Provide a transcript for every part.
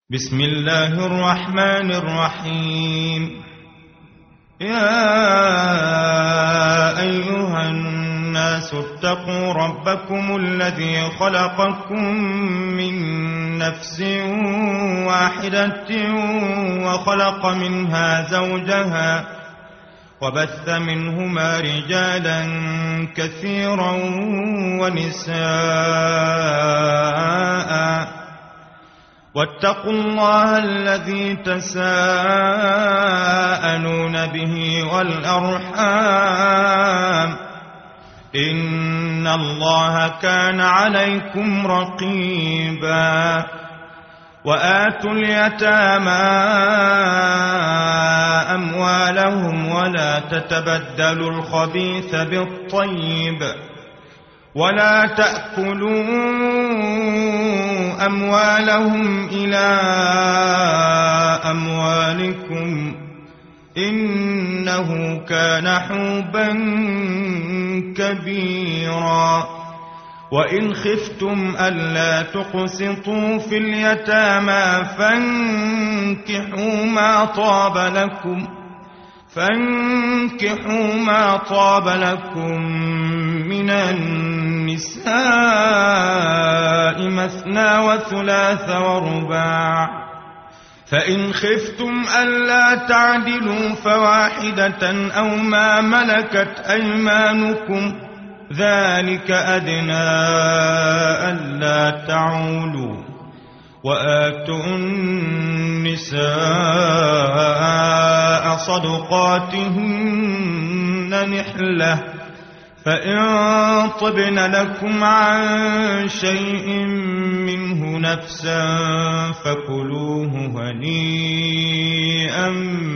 بسم الله الرحمن الرحيم. يا أيها الناس اتقوا ربكم الذي خلقكم من نفس واحدة وخلق منها زوجها وبث منهما رجالا كثيرا ونساء واتقوا الله الذي تساءلون به والأرحام إن الله كان عليكم رقيبا. وآتوا اليتامى أموالهم ولا تتبدلوا الخبيث بالطيب ولا تأكلوا أموالهم إلى أموالكم إنه كان حوبا كبيرا. وإن خفتم ألا تقسطوا في اليتامى فانكحوا ما طاب لكم من النساء مثنى وثلاث ورباع. فإن خفتم ألا تعدلوا فواحدة أو ما ملكت أيمانكم ذلك أدنى ألا تعولوا. وآتوا النساء صدقاتهن نحلة فإن طبن لكم عن شيء منه نفسا فكلوه هنيئا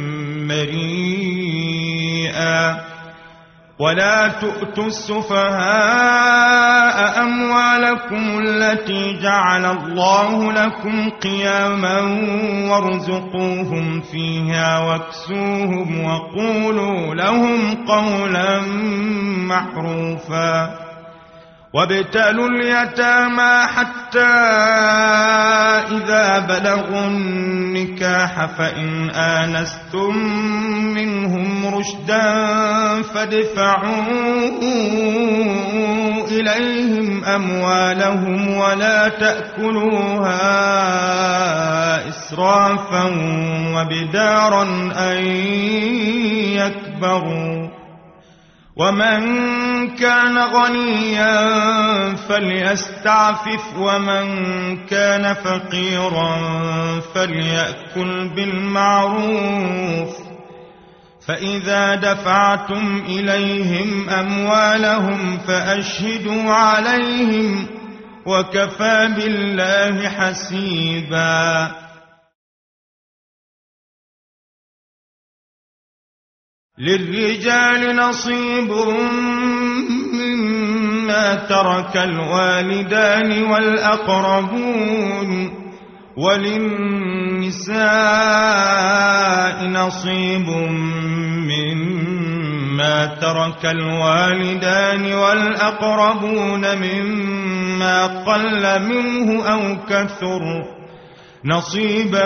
مريئا. ولا تؤتوا السفهاء أموالكم التي جعل الله لكم قياما وارزقوهم فيها واكسوهم وقولوا لهم قولا معروفا. وابتلوا اليتامى حتى إذا بلغوا النكاح فإن آنستم منهم رشدا فادفعوا إليهم أموالهم ولا تأكلوها إسرافا وبدارا أن يكبروا. ومن كان غنيا فليستعفف ومن كان فقيرا فليأكل بالمعروف. فإذا دفعتم إليهم أموالهم فأشهدوا عليهم وكفى بالله حسيبا. للرجال نصيب مما ترك الوالدان والأقربون وللنساء نصيب مما ترك الوالدان والأقربون مما قل منه أو كثر نصيبا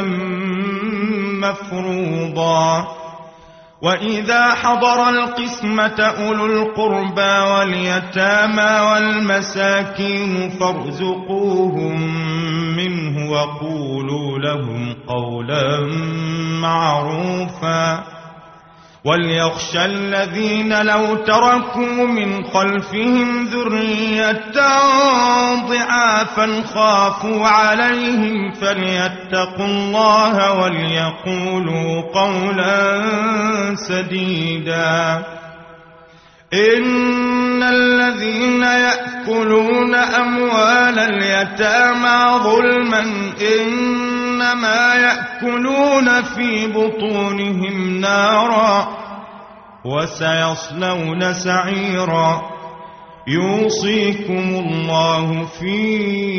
مفروضا. وإذا حضر القسمة أولو القربى واليتامى والمساكين فارزقوهم منه وقولوا لهم قولا معروفا. وليخشى الذين لو تركوا من خلفهم ذرية ضعافا خافوا عليهم فليتقوا الله وليقولوا قولا سديدا. إن الذين يأكلون أموال اليتامى ظلما إنما يأكلون في بطونهم نارا وسيصلون سعيرا. يوصيكم الله في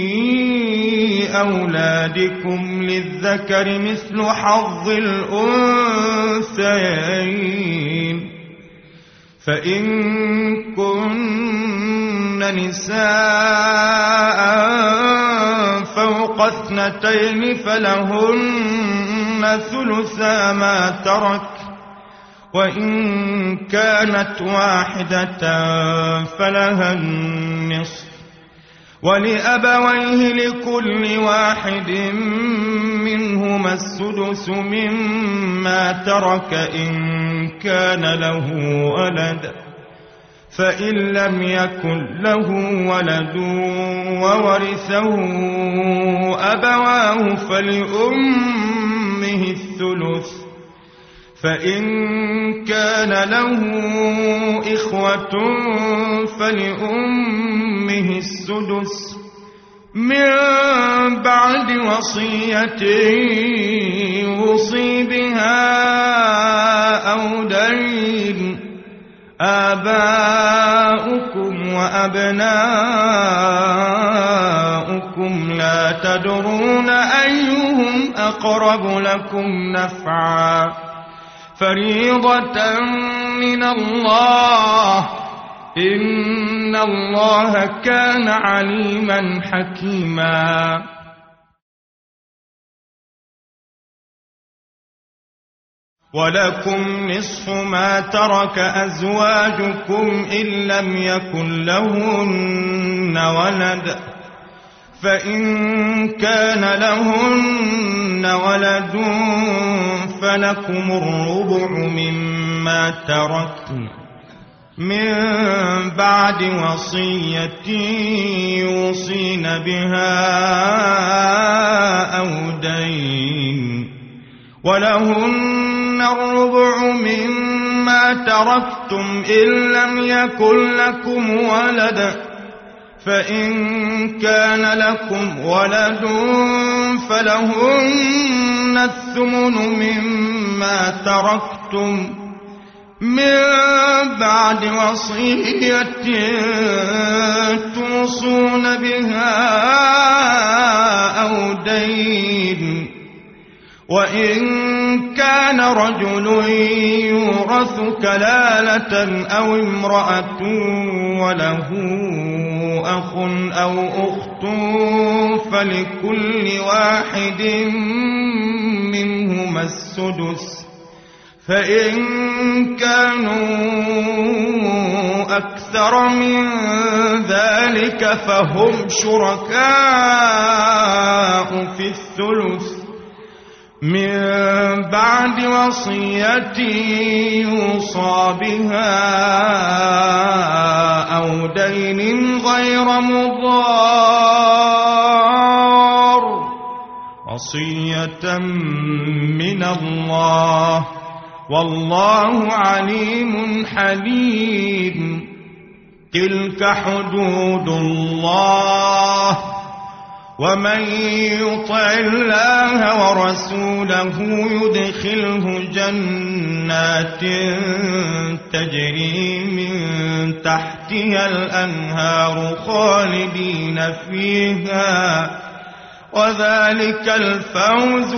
أولادكم للذكر مثل حظ الأنثيين. فإن كن نساء فوق فوق اثنتين فلهن ثلثا ما ترك، وإن كانت واحدة فلها النصف، ولأبويه لكل واحد منهما السدس مما ترك إن كان له ولد، فإن لم يكن له ولد وورثه أبواه فلأمه الثلث، فإن كان له إخوة فلأمه السدس من بعد وصية يوصي بها أو دين. آباؤكم وأبناؤكم لا تدرون أيهم أقرب لكم نفعا، فريضة من الله، إن الله كان عليما حكيما. ولكم نصف ما ترك أزواجكم إن لم يكن لهن ولد، فإن كان لهن ولد فلكم الربع مما تركن من بعد وصية يوصين بها أو دين، ولهن الربع مما تركتم إن لم يكن لكم ولد، فإن كان لكم ولد فلهن الثمن مما تركتم من بعد وصية توصون بها أو دين، وإن كان رجل يورث كلالة أو امرأة وله أخ أو أخت فلكل واحد منهما السدس، فإن كانوا أكثر من ذلك فهم شركاء في الثلث من بعد وصية يوصى بها أو دين غير مضار، وصية من الله، والله عليم حليم. تلك حدود الله، ومن يطع الله ورسوله يدخله جنات تجري من تحتها الأنهار خالدين فيها، وذلك الفوز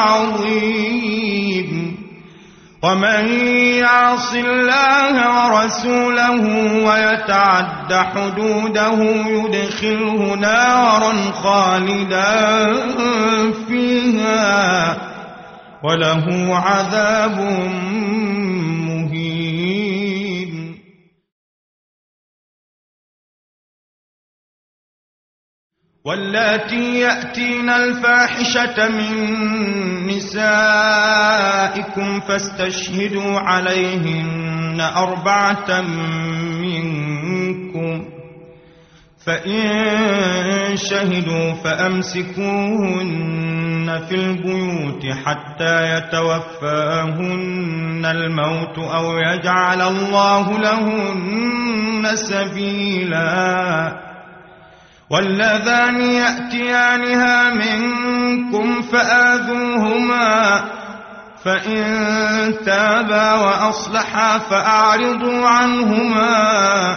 العظيم. ومن يعص الله ورسوله ويتعد حدوده يدخله نارا خالدا فيها وله عذاب مهين. واللاتي يأتين الفاحشة من نسائكم فاستشهدوا عليهن 4 منكم، فإن شهدوا فأمسكوهن في البيوت حتى يتوفاهن الموت أو يجعل الله لهن سبيلا. واللذان يأتيانها منكم فآذوهما، فإن تابا وأصلحا فأعرضوا عنهما،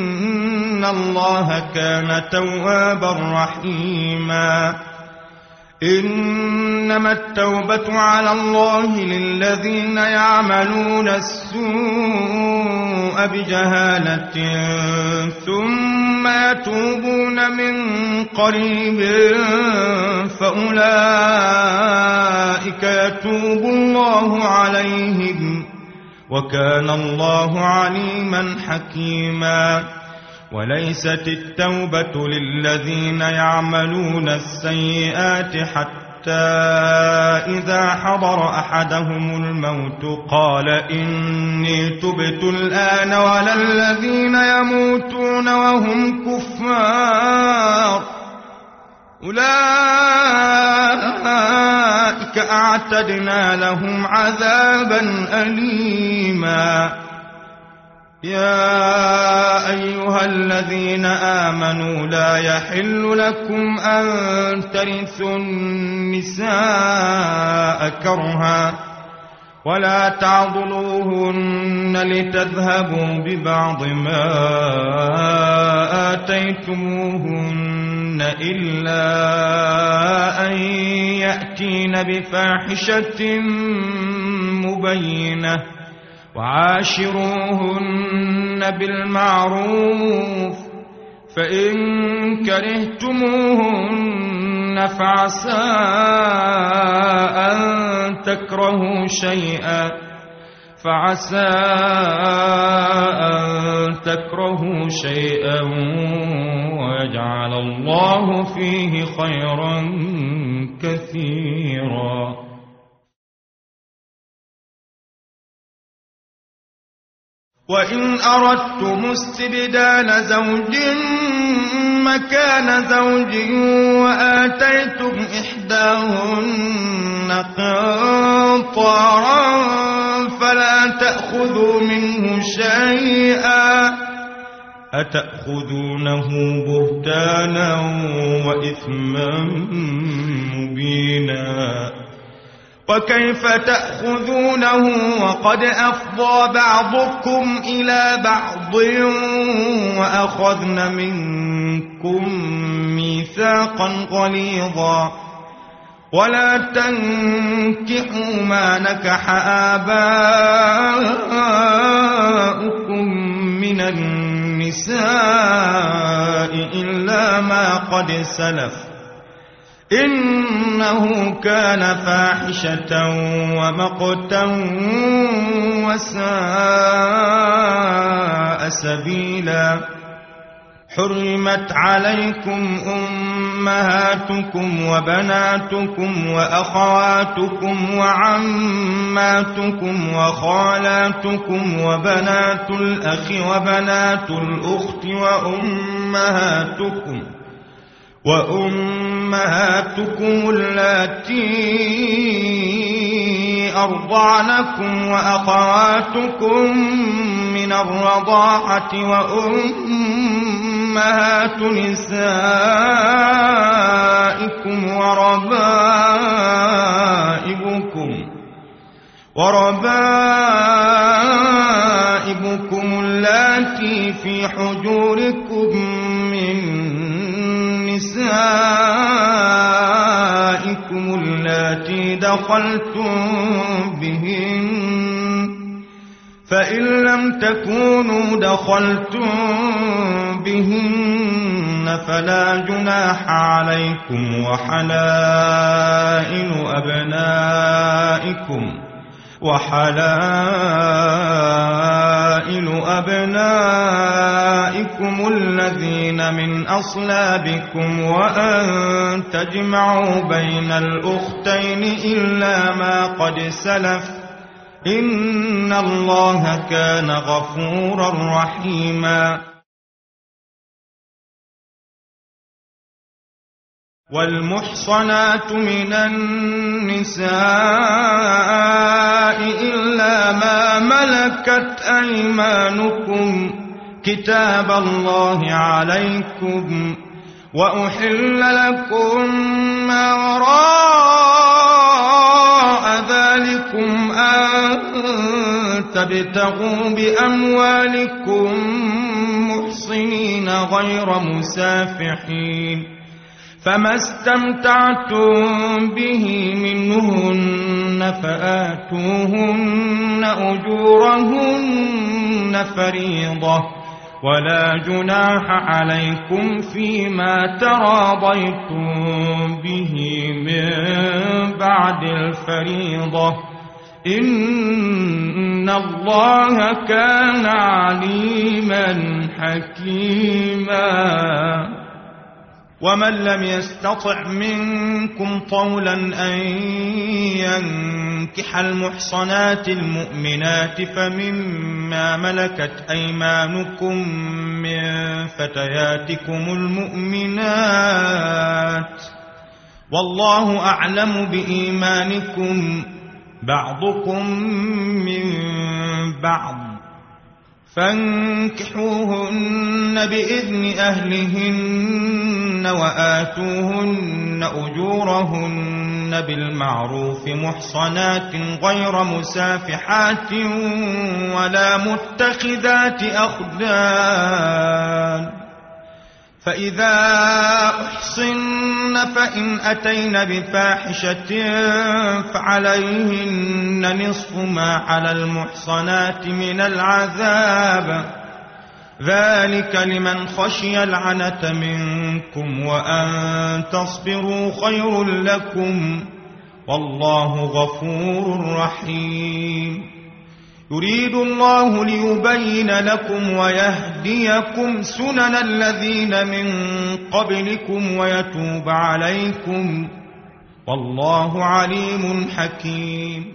إن الله كان توابا رحيما. إنما التوبة على الله للذين يعملون السوء بجهالة ثم يتوبون من قريب فأولئك يتوب الله عليهم وكان الله عليما حكيما. وليست التوبة للذين يعملون السيئات حتى إذا حضر أحدهم الموت قال إني تبت الآن، ولا الذين يموتون وهم كفار أولئك أعتدنا لهم عذابا أليما. يا أيها الذين آمنوا لا يحل لكم أن ترثوا النساء كرها ولا تعضلوهن لتذهبوا ببعض ما آتيتموهن إلا أن يأتين بفاحشة مبينة وعاشروهن بالمعروف، فإن كرهتموهن فعسى أن تكرهوا شيئا ويجعل الله فيه خيرا كثيرا. وإن أردتم استبدال زوج مكان زوج وآتيتم إحداهن قنطارا فلا تأخذوا منه شيئا أتأخذونه بهتانا وإثما مبينا. وكيف تأخذونه وقد أفضى بعضكم إلى بعض وأخذن منكم ميثاقا غليظا. ولا تنكحوا ما نكح آباؤكم من النساء إلا ما قد سلف إنه كان فاحشة ومقتا وساء سبيلا. حرمت عليكم أمهاتكم وبناتكم وأخواتكم وعماتكم وخالاتكم وبنات الأخ وبنات الأخت وأمهاتكم اللاتي أرضعنكم وأخواتكم من الرضاعة وأمهات نسائكم وربائبكم اللاتي في حجوركم من نسائكم اللاتي دخلتم بهن، فإن لم تكونوا دخلتم بهن فلا جناح عليكم وحلائل أبنائكم الذين من أصلابكم وأن تجمعوا بين الأختين إلا ما قد سلف إن الله كان غفورا رحيما. والمحصنات من النساء إلا ما ملكت أيمانكم كتاب الله عليكم، وأحل لكم ما وراء ذلكم أن تبتغوا بأموالكم محصنين غير مسافحين، فما استمتعتم به منهن فآتوهن أجورهن فريضة ولا جناح عليكم فيما تراضيتم به من بعد الفريضة إن الله كان عليما حكيما ومن لم يستطع منكم طولا أن ينكح المحصنات المؤمنات فمما ملكت أيمانكم من فتياتكم المؤمنات والله أعلم بإيمانكم بعضكم من بعض فانكحوهن بإذن أهلهن وآتوهن أجورهن بالمعروف محصنات غير مسافحات ولا متخذات أخدان فإذا أحصن فإن أتين بفاحشة فعليهن نصف ما على المحصنات من العذاب ذلك لمن خشي العنة منكم وأن تصبروا خير لكم والله غفور رحيم يريد الله ليبين لكم ويهديكم سنن الذين من قبلكم ويتوب عليكم والله عليم حكيم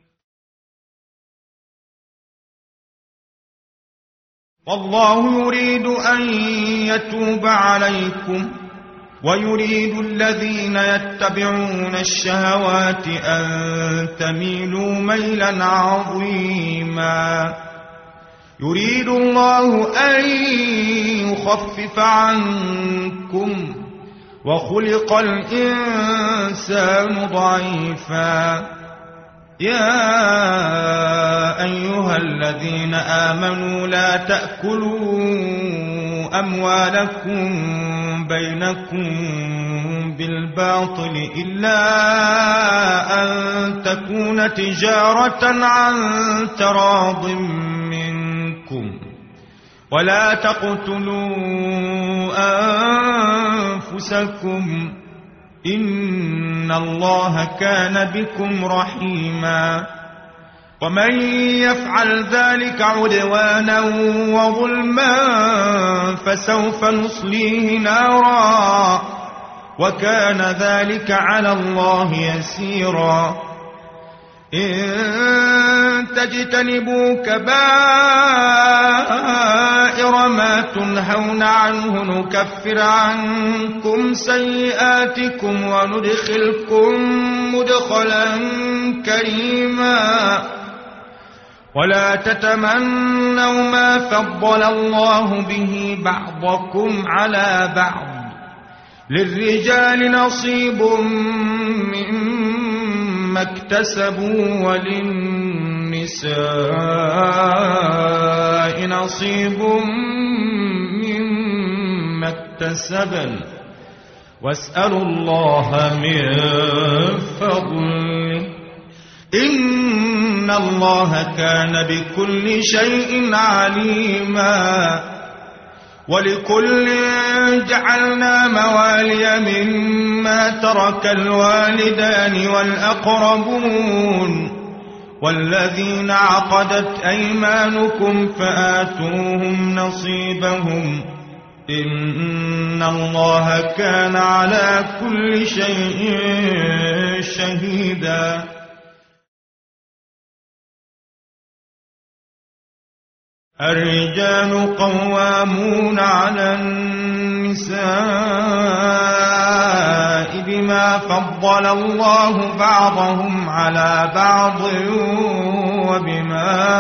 والله يريد أن يتوب عليكم ويريد الذين يتبعون الشهوات أن تميلوا ميلا عظيما يريد الله أن يخفف عنكم وخلق الإنسان ضعيفا يا أيها الذين آمنوا لا تأكلوا أموالكم بينكم بالباطل إلا أن تكون تجارة عن تراض منكم ولا تقتلوا أنفسكم إن الله كان بكم رحيما ومن يفعل ذلك عدوانا وظلما فسوف نصليه نارا وكان ذلك على الله يسيرا إن تجتنبوا كبائر ما تنهون عنه نكفر عنكم سيئاتكم وندخلكم مدخلا كريما ولا تتمنوا ما فضل الله به بعضكم على بعض للرجال نصيب مما اكتسبوا وللنساء نصيب مما اكتسبن واسألوا الله من فضله إن الله كان بكل شيء عليما ولكل جعلنا موالي مما ترك الوالدان والأقربون والذين عقدت أيمانكم فآتوهم نصيبهم إن الله كان على كل شيء شهيدا الرجال قوامون على النساء بما فضل الله بعضهم على بعض وبما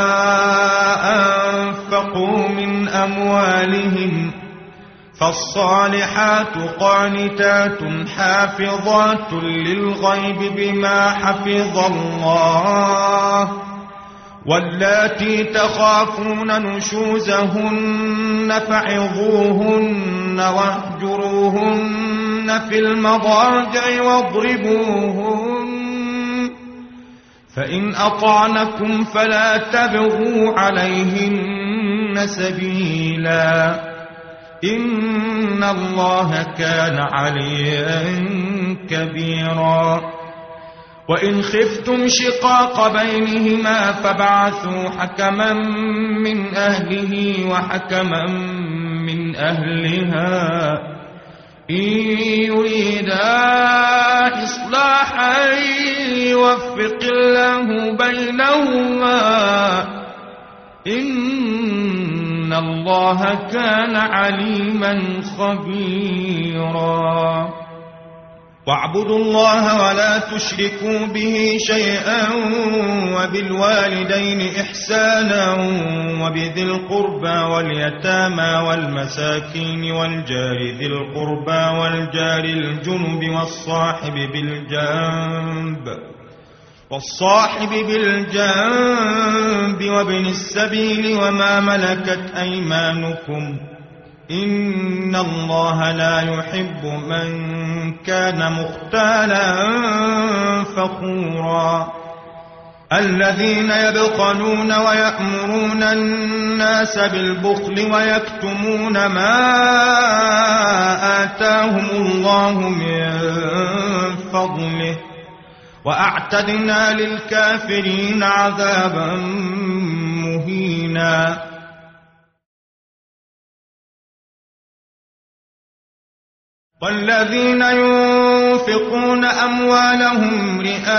أنفقوا من أموالهم فالصالحات قانتات حافظات للغيب بما حفظ الله واللاتي تخافون نشوزهن فعظوهن واهجروهن في المضاجع واضربوهن فإن أطعنكم فلا تبغوا عليهن سبيلا إن الله كان عليا كبيرا وإن خفتم شقاق بينهما فابعثوا حكما من أهله وحكما من أهلها إن يريدا إصلاحا يوفق الله بينهما إن الله كان عليما خبيرا واعبدوا الله ولا تشركوا به شيئا وبالوالدين إحسانا وبذي القربى واليتامى والمساكين والجار ذي القربى والجار الجنب والصاحب بالجنب وابن السبيل وما ملكت أيمانكم إن الله لا يحب من كان مختالا فخورا الذين يبخلون ويأمرون الناس بالبخل ويكتمون ما آتاهم الله من فضله وأعتدنا للكافرين عذابا مهينا والذين ينفقون أموالهم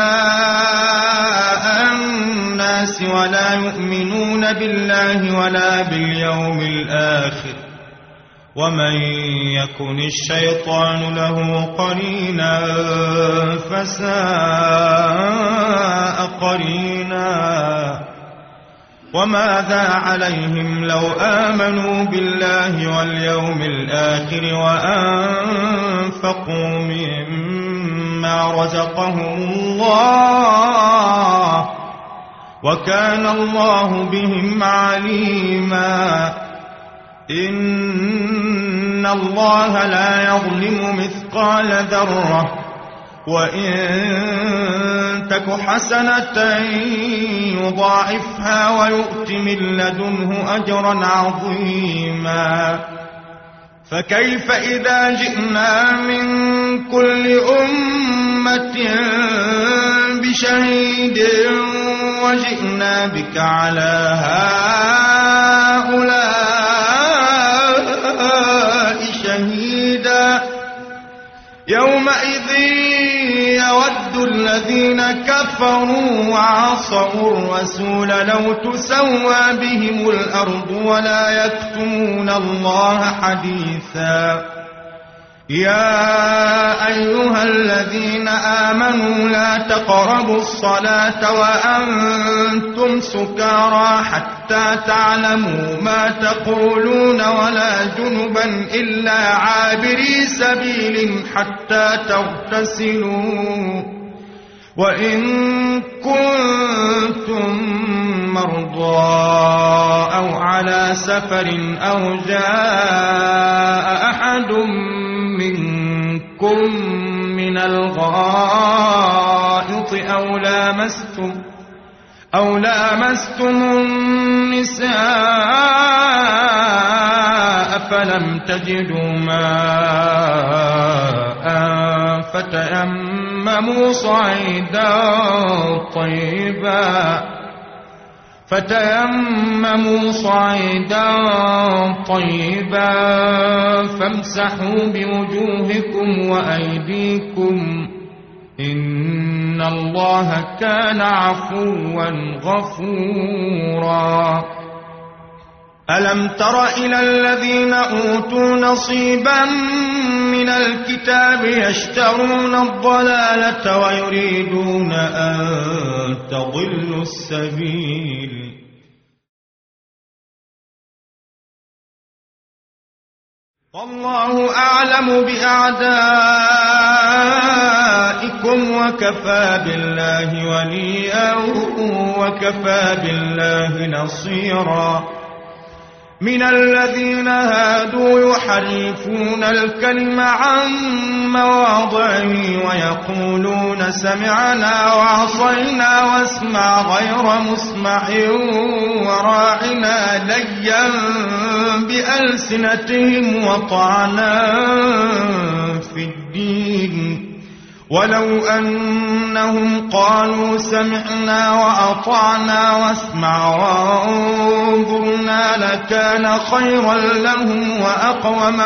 رئاء الناس ولا يؤمنون بالله ولا باليوم الآخر ومن يكن الشيطان له قرينا فساء قرينا وماذا عليهم لو آمنوا بالله واليوم الآخر وأنفقوا مما رزقهم الله وكان الله بهم عليما إن الله لا يظلم مثقال ذرة وإن تك حسنة يضاعفها ويؤت من لدنه أجرا عظيما فكيف إذا جئنا من كل أمة بشهيد وجئنا بك على هؤلاء شهيدا يومئذ يود الذين كفروا وعصوا الرسول لو تسوى بهم الأرض ولا يكتمون الله حديثا يا أيها الذين آمنوا لا تقربوا الصلاة وأنتم سكارى حتى تعلموا ما تقولون ولا جنبا إلا عابري سبيل حتى تغتسلوا وإن كنتم مرضى أو على سفر أو جاء أحد منكم من الغائط أو لامستم النساء فلم تجدوا ماء فتيمموا صعيدا طيبا فامسحوا بوجوهكم وأيديكم إن الله كان عفوا غفورا ألم تر إلى الذين أوتوا نصيبا من الكتاب يشترون الضلالة ويريدون أن تضلوا السبيل والله أعلم بأعدائكم وكفى بالله وليا وكفى بالله نصيرا من الذين هادوا يحرفون الكلم عن مواضعه ويقولون سمعنا وعصينا واسمع غير مسمع وراعنا ليا بألسنتهم وطعنا في الدين ولو أنهم قالوا سمعنا وأطعنا واسمع وانظرنا لكان خيرا لهم وأقوم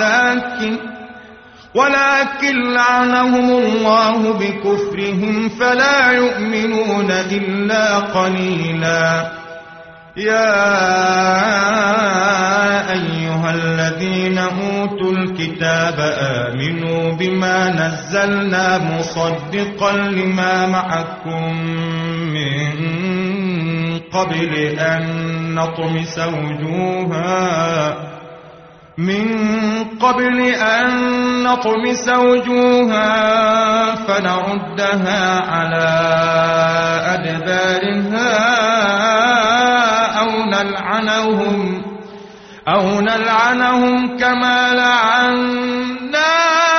ولكن لعنهم الله بكفرهم فلا يؤمنون إلا قليلا. يا أيها الذين أوتوا الكتاب آمنوا بما نزلنا مصدقا لما معكم من قبل أن نطمس وجوها فنردها على أدبارها أو نلعنهم كما لعنا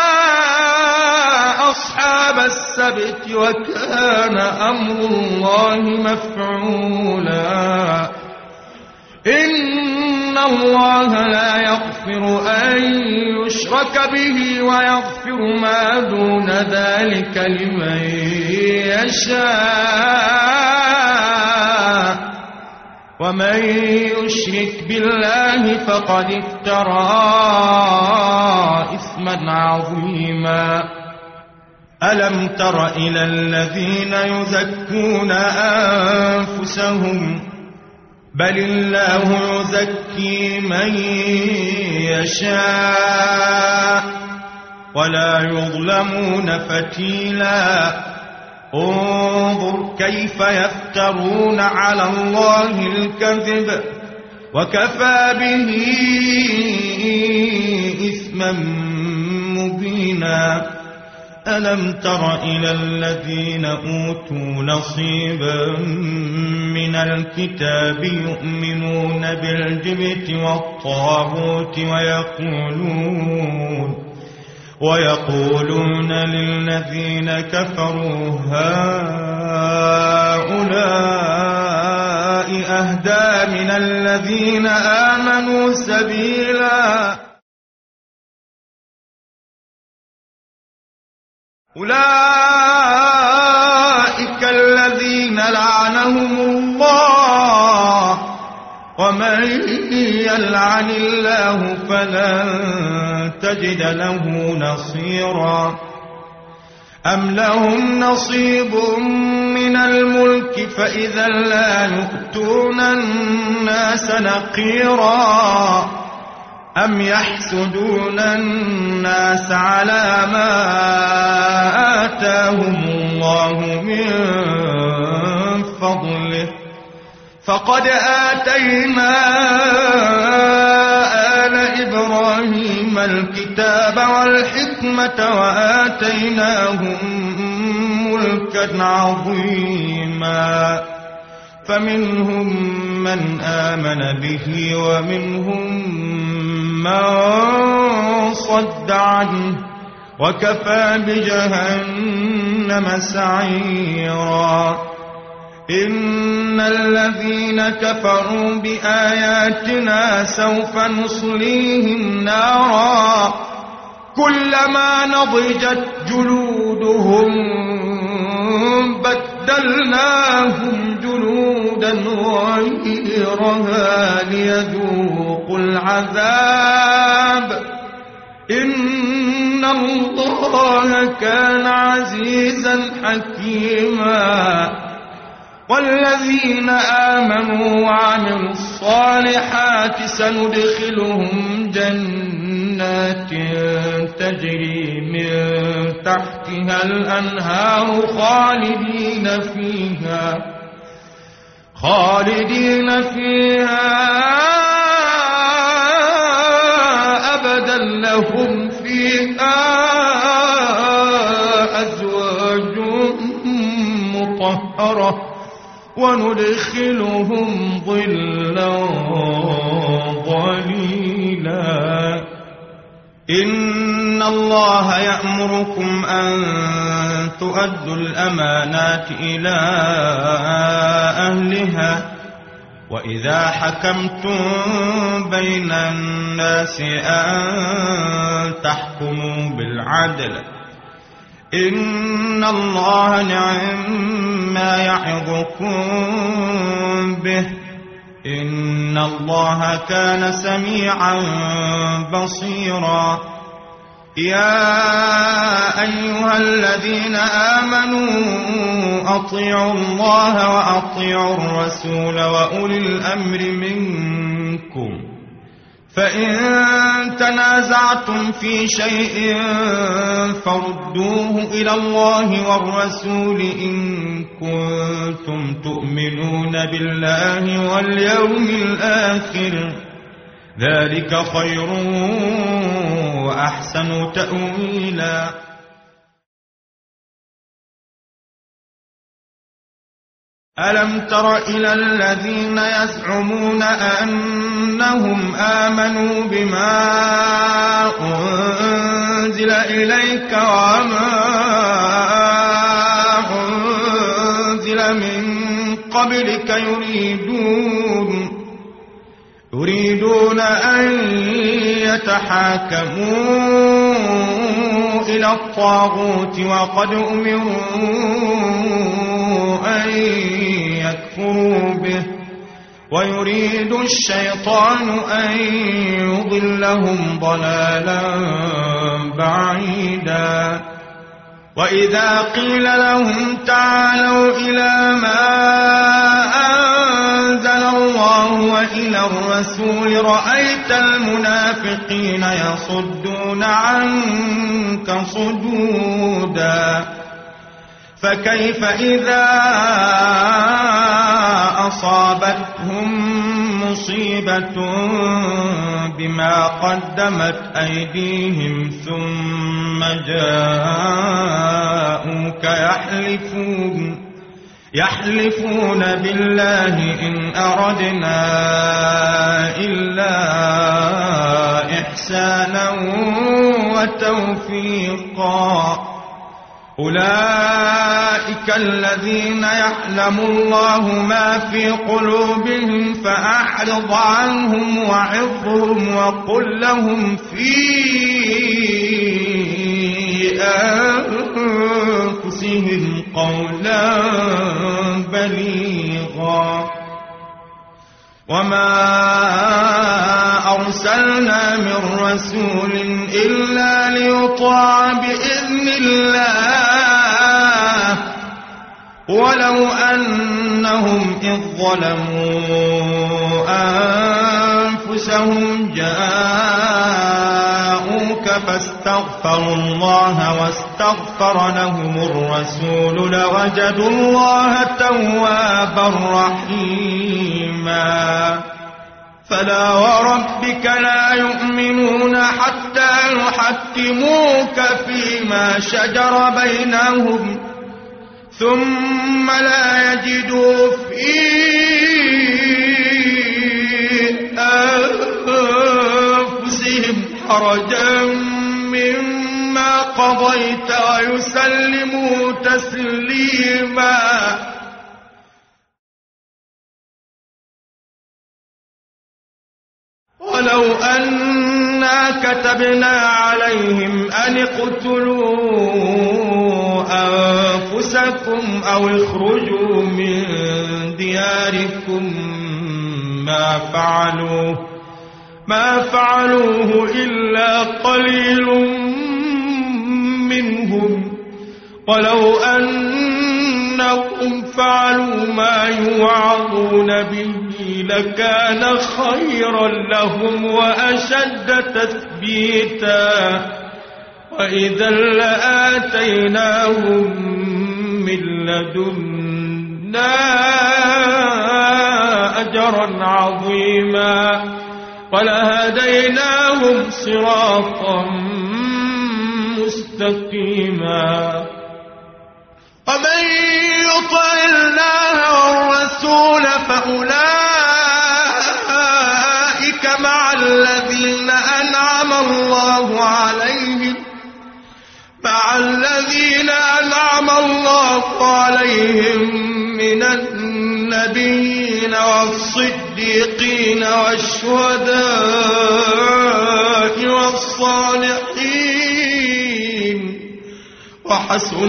أصحاب السبت وكان أمر الله مفعولا. إن الله لا يغفر أن يشرك به ويغفر ما دون ذلك لمن يشاء ومن يشرك بالله فقد افترى إثما عظيما. ألم تر إلى الذين يزكون أنفسهم بل الله يزكي من يشاء ولا يظلمون فتيلا. انظر كيف يفترون على الله الكذب وكفى به إثما مبينا. ألم تر إلى الذين أوتوا نصيبا من الكتاب يؤمنون بالجبت والطاغوت ويقولون للذين كفروا هؤلاء أهدى من الذين آمنوا سبيلا. أولئك الذين لعنهم الله ومن يلعن الله فلن تجد له نصيرا. أم لهم نصيب من الملك فإذا لا يؤتون الناس نقيرا. أم يحسدون الناس على ما آتاهم الله من فضله فقد آتينا آل إبراهيم الكتاب والحكمة وآتيناهم ملكا عظيما. فمنهم من آمن به ومنهم من صد عنه وكفى بجهنم سعيرا. إن الذين كفروا بآياتنا سوف نصليهم نارا كلما نضجت جلودهم بدلناهم جلودا غيرها ليذوقوا العذاب إن الله كان عزيزا حكيما. والذين آمنوا وعملوا الصالحات سندخلهم جنات تجري من تحتها الأنهار خالدين فيها أبدا لهم فيها أزواج مطهرة وندخلهم ظلا ظليلا. إن إن الله يأمركم أن تؤدوا الأمانات إلى أهلها وإذا حكمتم بين الناس أن تحكموا بالعدل إن الله نعم يعظكم به إن الله كان سميعا بصيرا يا أيها الذين آمنوا أطيعوا الله وأطيعوا الرسول وأولي الأمر منكم فإن تنازعتم في شيء فردوه إلى الله والرسول إن كنتم تؤمنون بالله واليوم الآخر ذلك خير وأحسن تأويلا ألم تر إلى الذين يزعمون أنهم آمنوا بما أنزل إليك وما أنزل من قبلك يريدون أن يتحاكموا إلى الطاغوت وقد أمروا أن يكفروا به ويريد الشيطان أن يضلهم ضلالا بعيدا وإذا قيل لهم تعالوا إلى ما أنزل الله وإلى الرسول رأيت المنافقين يصدون عنك صدودا فكيف إذا أصابتهم مصيبة بما قدمت أيديهم ثم جاءوك يحلفون بالله إن أردنا إلا إحسانا وتوفيقا أولئك الذين يعلم الله ما في قلوبهم فأعرض عنهم وعظهم وقل لهم في أنفسهم قولا بليغا وما أرسلنا من رسول إلا ليطاع بإذن الله ولو أنهم إذ ظلموا أنفسهم جاءوك فاستغفروا الله واستغفر لهم الرسول لوجدوا الله توابا رحيما فلا وربك لا يؤمنون حتى يحكموك فيما شجر بينهم ثم لا يجدوا في أنفسهم حرجا مما قضيت ويسلموا تسليما ولو أنا كتبنا عليهم أن اقتلوا أنفسكم أو اخرجوا من دياركم ما فعلوه إلا قليل منهم ولو أنهم فعلوا ما يوعظون به لكان خيرا لهم وأشد تثبيتا وإذا لآتيناهم من لدنا أجرا عظيما ولهديناهم صراطا مستقيما ومن يطع الله والرسول فأولئك مع الذين أنعم الله عليهم أنعم الله عليهم من النبيين والصديقين والشهداء والصالحين وحسن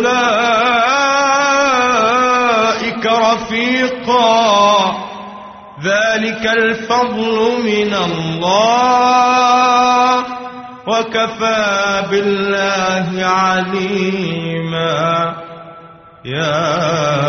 أولئك رفيقا ذلك الفضل من الله وكفى بالله عليما يا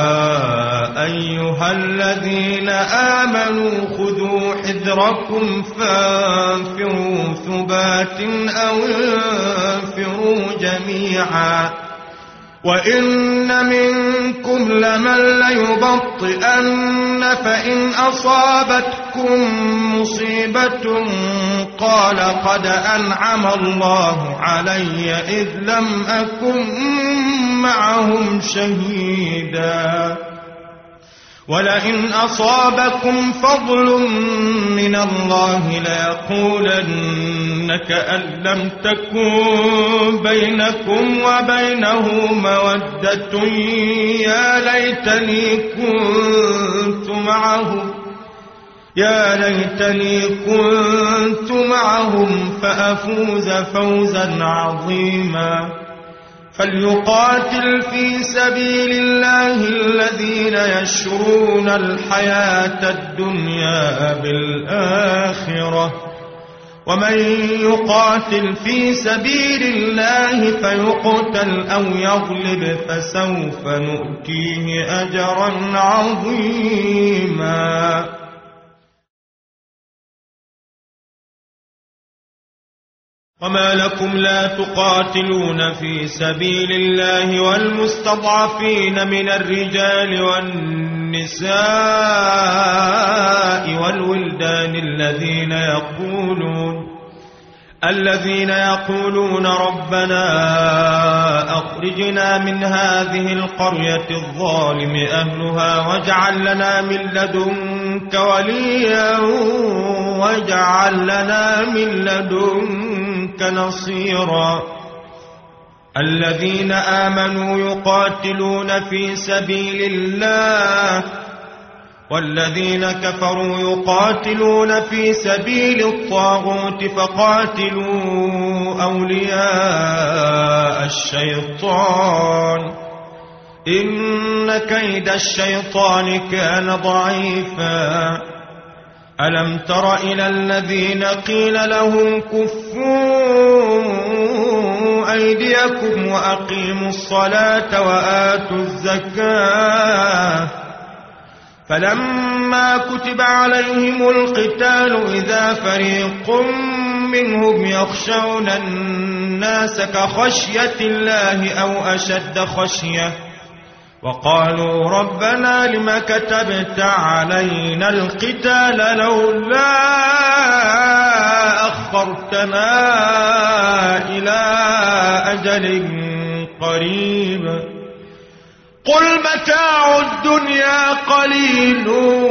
أيها الذين آمنوا خذوا حذركم فانفروا ثبات أو انفروا جميعا وإن منكم لمن ليبطئن فإن أصابتكم مصيبة قال قد أنعم الله علي إذ لم أكن معهم شهيدا ولئن أصابكم فضل من الله ليقولن كأن لم تكن بينكم وبينه مودة يا ليتني كنت معهم فأفوز فوزا عظيما فليقاتل في سبيل الله الذين يشرون الحياة الدنيا بالآخرة ومن يقاتل في سبيل الله فيقتل أو يغلب فسوف نؤتيه أجرا عظيما وما لكم لا تقاتلون في سبيل الله والمستضعفين من الرجال والنساء والولدان الذين يقولون ربنا أخرجنا من هذه القرية الظالم أهلها واجعل لنا من لدنك وليا واجعل لنا من لدنك نصيرا الذين آمنوا يقاتلون في سبيل الله والذين كفروا يقاتلون في سبيل الطاغوت فقاتلوا أولياء الشيطان إن كيد الشيطان كان ضعيفا ألم تر إلى الذين قيل لهم كفوا أيديكم وأقيموا الصلاة وآتوا الزكاة فلما كتب عليهم القتال إذا فريق منهم يخشون الناس كخشية الله أو أشد خشية وقالوا ربنا لم كتبت علينا القتال لولا أخرتنا إلى أجل قريب قل متاع الدنيا قليل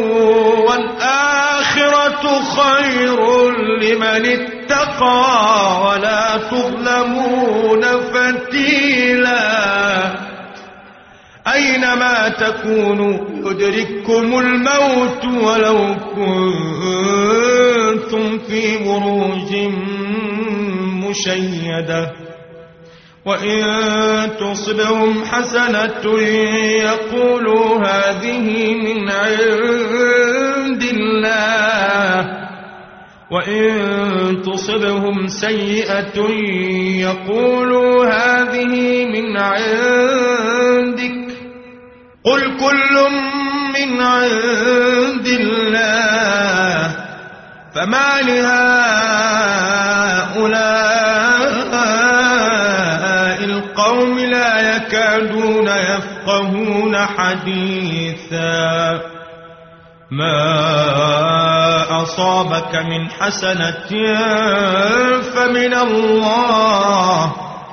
والآخرة خير لمن اتقى ولا تظلمون فتيلا أينما تكونوا يدرككم الموت ولو كنتم في بروج مشيدة وإن تصبهم حسنة يقولوا هذه من عند الله وإن تصبهم سيئة يقولوا هذه من عندك قل كل من عند الله فما لهؤلاء القوم لا يكادون يفقهون حديثا ما أصابك من حسنة فمن الله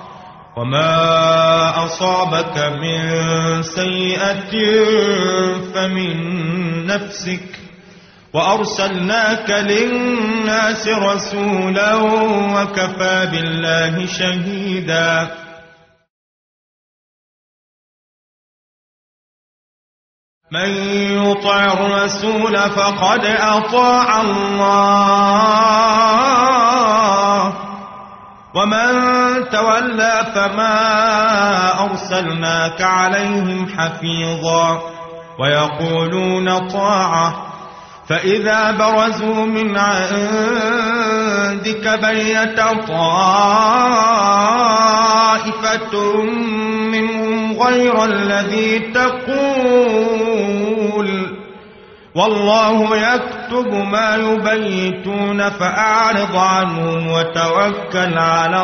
وما أصابك من سيئة فمن نفسك وأرسلناك للناس رسولا وكفى بالله شهيدا من يطع الرسول فقد أطاع الله ومن تولى فما أرسلناك عليهم حفيظا ويقولون طاعة فإذا برزوا من عندك بيت طائفة منهم غير الذي تقول والله يكتب ما يبيتون فأعرض عنهم وتوكل على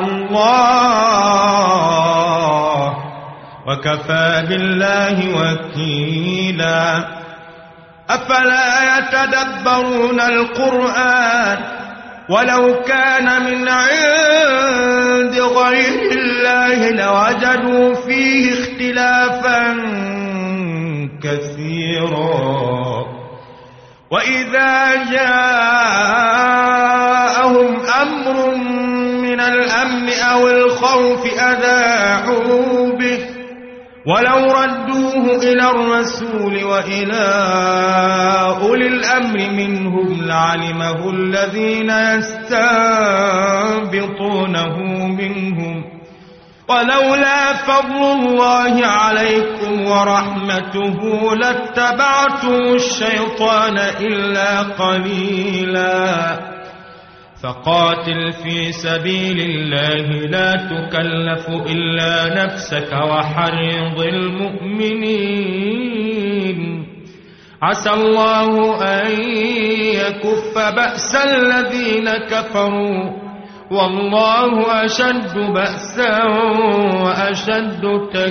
الله وكفى بالله وكيلا أفلا يتدبرون القرآن ولو كان من عند غير الله لوجدوا فيه اختلافا كثيرا وإذا جاءهم أمر من الأمن أو الخوف أذاعوا به ولو ردوه إلى الرسول وإلى أولي الأمر منهم لعلمه الذين يستنبطونه منهم ولولا فضل الله عليكم ورحمته لاتبعتم الشيطان إلا قليلا فقاتل في سبيل الله لا تكلف إلا نفسك وحرض المؤمنين عسى الله أن يكف بأس الذين كفروا والله أشد بأسا وأشد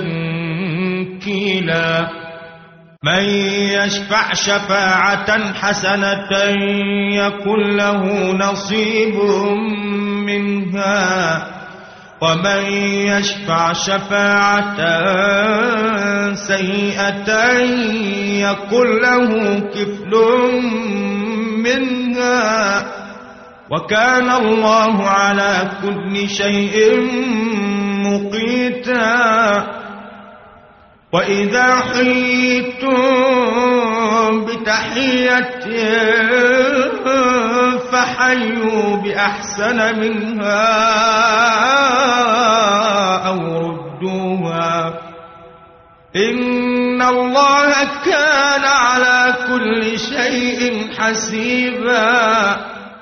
تنكيلا من يشفع شفاعة حسنة يكن له نصيب منها ومن يشفع شفاعة سيئة يكن له كفل منها وكان الله على كل شيء مقيتا وإذا حييتم بتحية فحيوا بأحسن منها أو ردوها إن الله كان على كل شيء حسيبا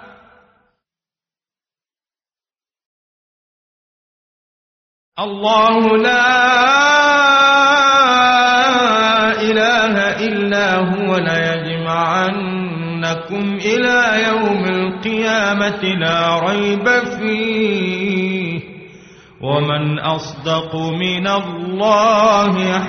الله لا إله إلا هو ليجمعنكم إلى يوم القيامة لا ريب فيه ومن أصدق من الله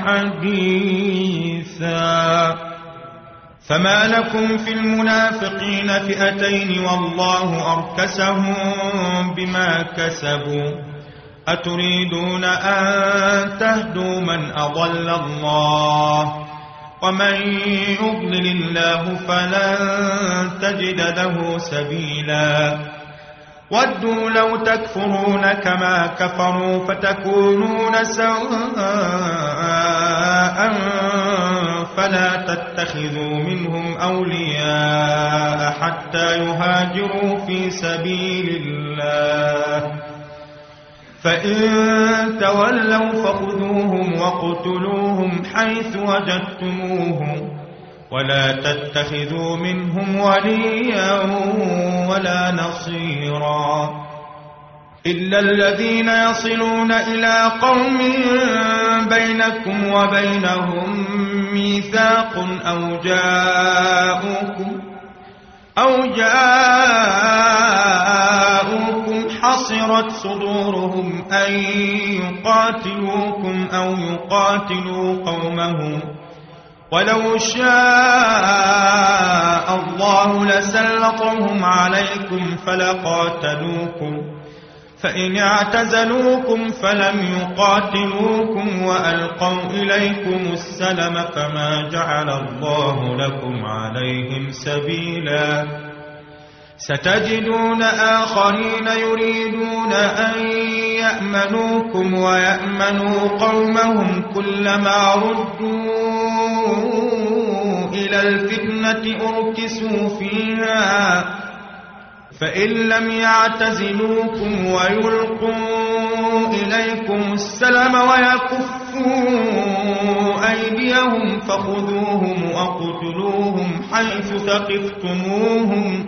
حديثا فما لكم في المنافقين فئتين والله أركسهم بما كسبوا أتريدون أن تهدوا من أضل الله ومن يضلل الله فلن تجد له سبيلا ودوا لو تكفرون كما كفروا فتكونون سواء فلا تتخذوا منهم أولياء حتى يهاجروا في سبيل الله فإن تولوا فخذوهم وقتلوهم حيث وجدتموهم ولا تتخذوا منهم وليا ولا نصيرا إلا الذين يصلون إلى قوم بينكم وبينهم ميثاق أو جاءوكم حصرت صدورهم أن يقاتلوكم أو يقاتلوا قومهم ولو شاء الله لسلطهم عليكم فلقاتلوكم فإن اعتزلوكم فلم يقاتلوكم وألقوا إليكم السلم فما جعل الله لكم عليهم سبيلا ستجدون آخرين يريدون أن يأمنوكم ويأمنوا قومهم كلما ردوا الفتنة أركسوا فيها فإن لم يعتزلوكم ويلقوا إليكم السلم ويكفوا أيديهم فخذوهم وقتلوهم حيث ثقفتموهم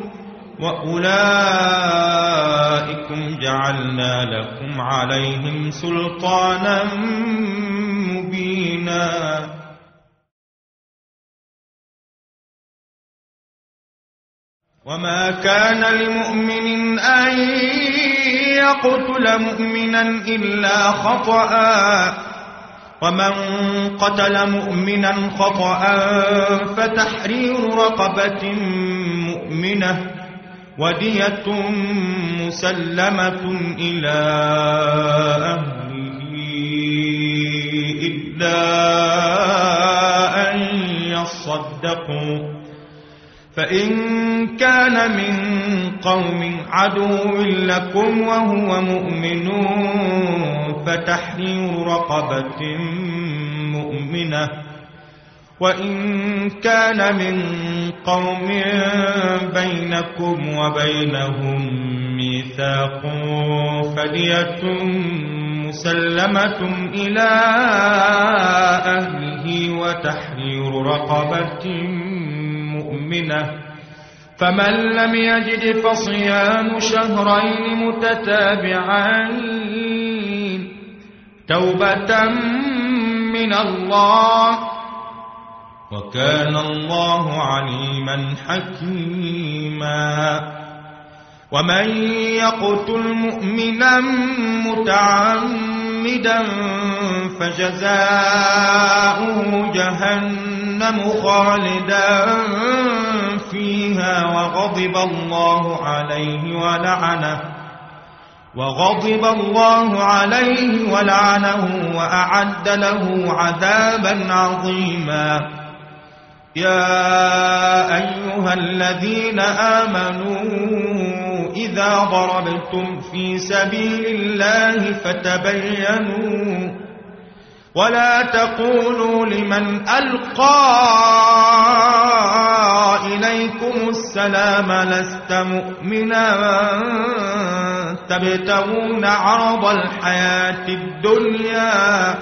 وأولئكم جعلنا لكم عليهم سلطانا مبينا. وما كان لمؤمن أن يقتل مؤمنا إلا خطأ ومن قتل مؤمنا خطأ فتحرير رقبة مؤمنة ودية مسلمة إلى أهله إلا أن يصدقوا فإن كان من قوم عدو لكم وهو مؤمن فتحرير رقبة مؤمنة وإن كان من قوم بينكم وبينهم ميثاق فدية مسلمة إلى أهله وتحرير رقبة مؤمنة فمن لم يجد فصيام شهرين متتابعين توبة من الله وكان الله عليما حكيما. ومن يقتل مؤمنا متعمدا فجزاؤه جهنم خالدا فيها وغضب الله عليه ولعنه وأعد له عذابا عظيما. يا أيها الذين آمنوا إذا ضربتم في سبيل الله فتبينوا ولا تقولوا لمن ألقى إليكم السلام لست مؤمنا تبتغون عرض الحياة الدنيا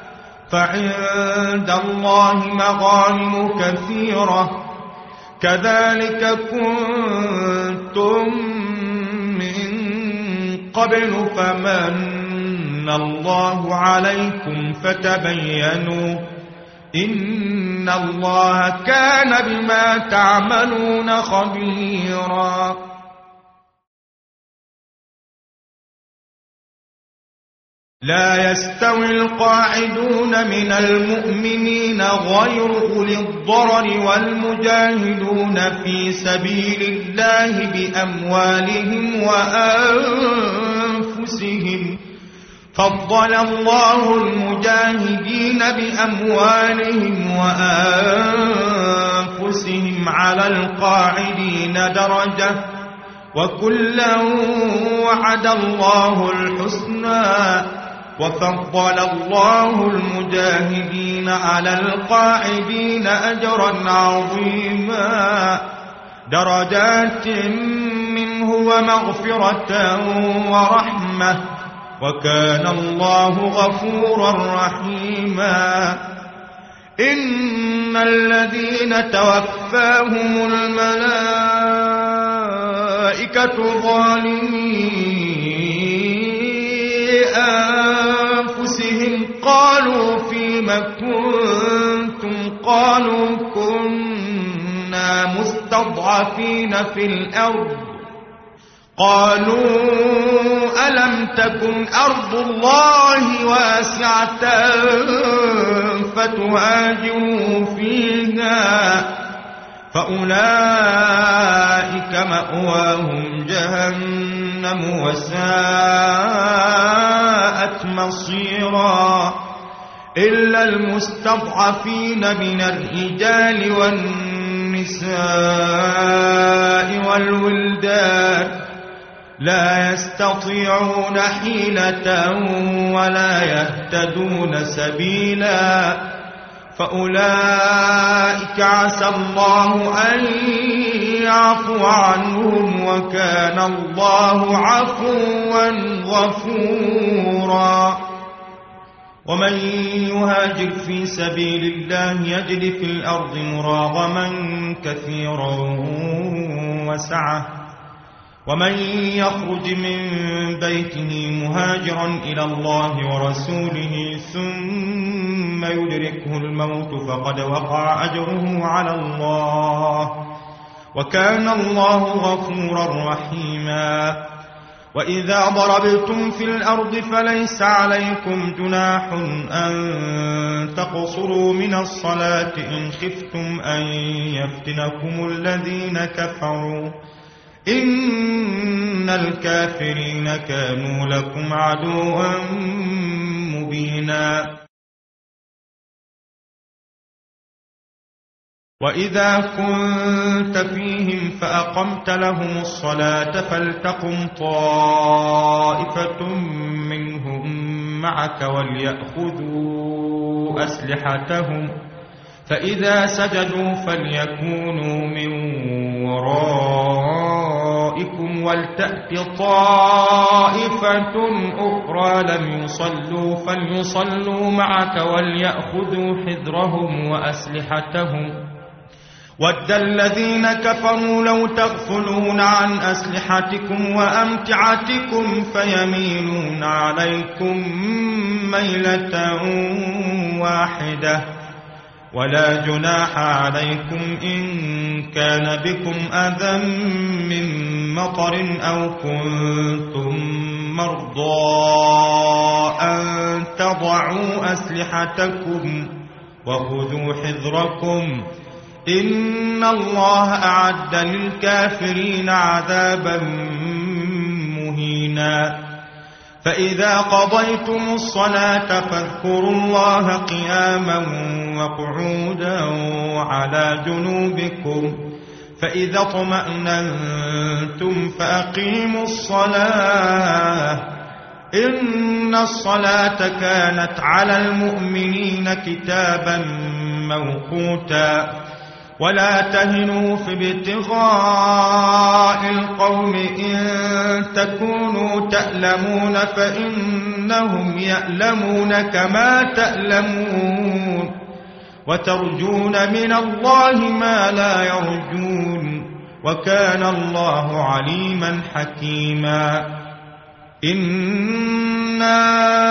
فعند الله مغانم كثيرة كذلك كنتم من قبل فمن الله عليكم فتبينوا إن الله كان بما تعملون خبيرا. لا يستوي القاعدون من المؤمنين غير أولي الضرر والمجاهدون في سبيل الله بأموالهم وأنفسهم فضل الله المجاهدين بأموالهم وأنفسهم على القاعدين درجة وكلا وعد الله الحسنى وفضل الله المجاهدين على القاعدين أجرا عظيما درجات منه ومغفرة ورحمة وكان الله غفورا رحيما. إن الذين توفاهم الملائكة ظالمي أنفسهم قالوا فيم كنتم قالوا كنا مستضعفين في الأرض قالوا ألم تكن أرض الله واسعة فتهاجروا فيها فأولئك مأواهم جهنم وساءت مصيرا إلا المستضعفين من الرجال والنساء والولدان لا يستطيعون حيلة ولا يهتدون سبيلا فأولئك عسى الله أن يعفو عنهم، وكان الله عفوا غفورا. ومن يهاجر في سبيل الله يجد في الأرض مراغما كثيرا وسعة، ومن يخرج من بيته مهاجرا إلى الله ورسوله ثم يدركه الموت فقد وقع أجره على الله، وكان الله غفورا رحيما. وإذا ضربتم في الأرض فليس عليكم جناح أن تقصروا من الصلاة إن خفتم أن يفتنكم الذين كفروا، إن الكافرين كانوا لكم عدوا مبينا. وإذا كنت فيهم فأقمت لهم الصلاة فلتقم طائفة منهم معك وليأخذوا أسلحتهم، فإذا سجدوا فليكونوا من ورائكم ولتأت طائفة أخرى لم يصلوا فليصلوا معك وليأخذوا حذرهم وأسلحتهم. ود الذين كفروا لو تغفلون عن أسلحتكم وأمتعتكم فيميلون عليكم ميلة واحدة، ولا جناح عليكم إن كان بكم أذى من مطر أو كنتم مرضى أن تضعوا أسلحتكم وخذوا حذركم، إن الله أعد للكافرين عذابا مهينا. فإذا قضيتم الصلاة فاذكروا الله قياما وقعودا وعلى جنوبكم، فإذا اطمأننتم فأقيموا الصلاة، إن الصلاة كانت على المؤمنين كتابا موقوتا. ولا تهنوا في ابتغاء القوم إن تكونوا تألمون فإنهم يألمون كما تألمون، وترجون من الله ما لا يرجون، وكان الله عليما حكيما. إنا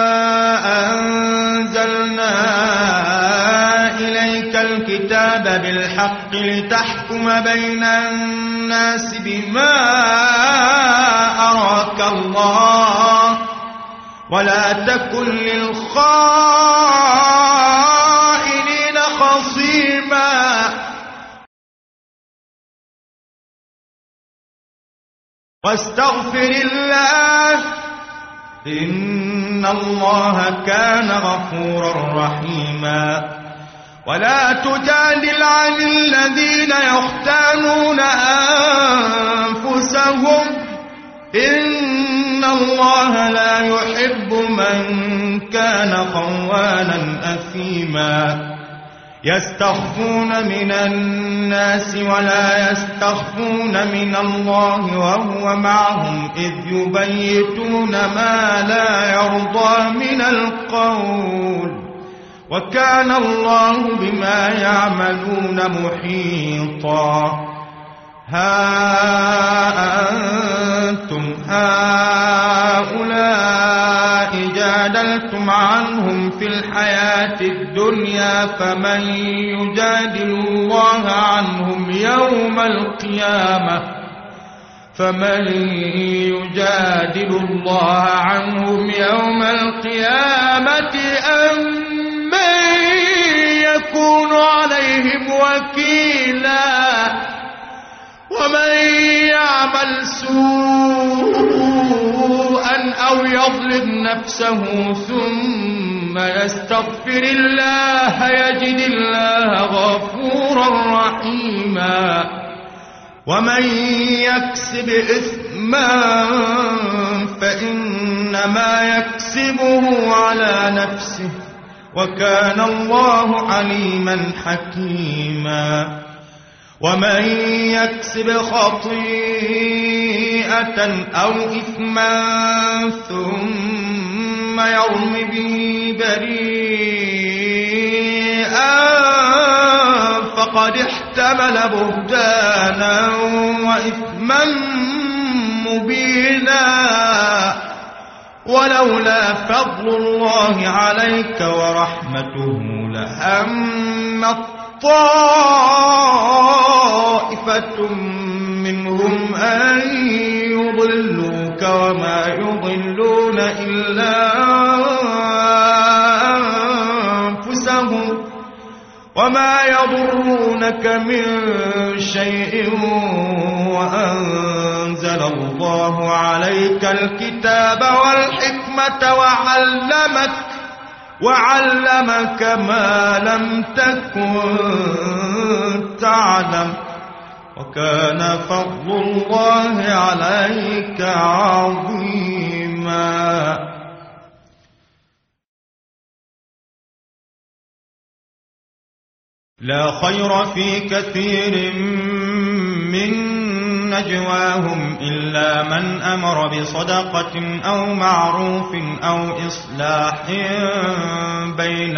أنزلنا إليك الكتاب بالحق لتحكم بين الناس بما أراك الله، ولا تكن للخائنين خصيما، واستغفر الله إن الله كان غفورا رحيما. ولا تجادل عن الذين يختانون أنفسهم، إن الله لا يحب من كان خوانا أثيما. يستخفون من الناس ولا يستخفون من الله وهو معهم إذ يبيتون ما لا يرضى من القول، وكان الله بما يعملون محيطا. ها أنتم هؤلاء جادلتم عنهم في الحياة الدنيا، فمن يجادل الله عنهم يوم القيامة أم من يكون عليهم وكيلا. ومن يعمل سوءا أو يظلم نفسه ثم يستغفر الله يجد الله غفورا رحيما. ومن يكسب إثما فإنما يكسبه على نفسه، وكان الله عليما حكيما. ومن يكسب خطيئة أو إثما ثم يرم به بريئا فقد احتمل بهتانا وإثما مبينا. ولولا فضل الله عليك ورحمته لهم طائفة منهم أن يضلوك وما يضلون إلا أنفسهم وما يضرونك من شيء وأنزل الله عليك الكتاب والحكمة وعلمك ما لم تكن تعلم وكان فضل الله عليك عظيما. لا خير في كثير من نجواهم إلا من أمر بصدقة أو معروف أو إصلاح بين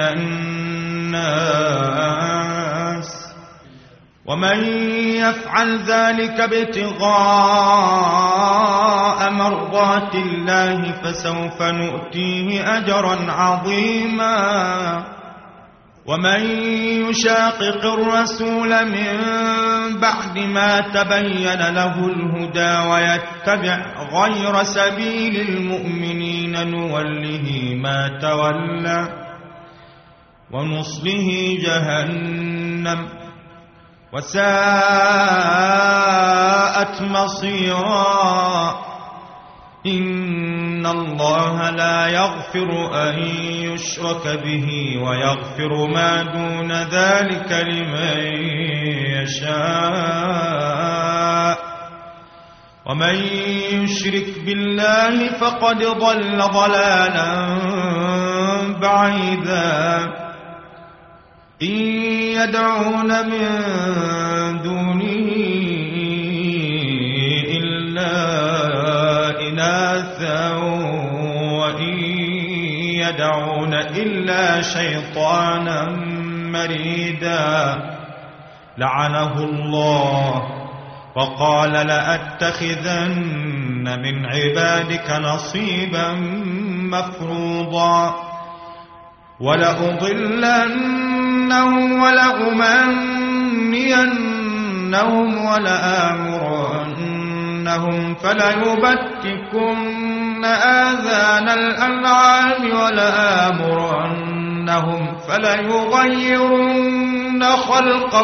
الناس ومن يفعل ذلك ابتغاء مرضات الله فسوف نؤتيه أجرا عظيما. ومن يشاقق الرسول من بعد ما تبين له الهدى ويتبع غير سبيل المؤمنين نوله ما تولى ونصله جهنم وساءت مصيرا. إن الله لا يغفر أن يشرك به ويغفر ما دون ذلك لمن يشاء ومن يشرك بالله فقد ضل ضلالا بعيدا. إن يدعون من دونه إلا إناثا وإن يدعون إلا شيطانا مريدا لعنه الله وقال لأتخذن من عبادك نصيبا مفروضا ولأضلنهم ولأمنينهم ولآمرنهم فليبتكن آذان الأنعام ولآمرنهم فليغيرن خلق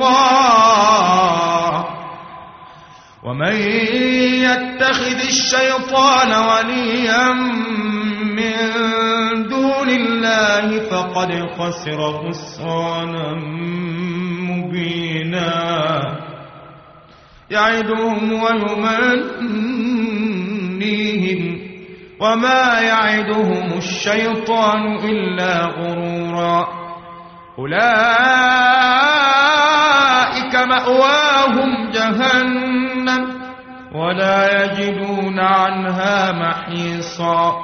الله. ومن يتخذ الشيطان وليا من دون الله فقد خسر خسرانا مبينا. يعدهم ويمنيهم وما يعدهم الشيطان إلا غرورا. أولئك مأواهم جهنم ولا يجدون عنها محيصا.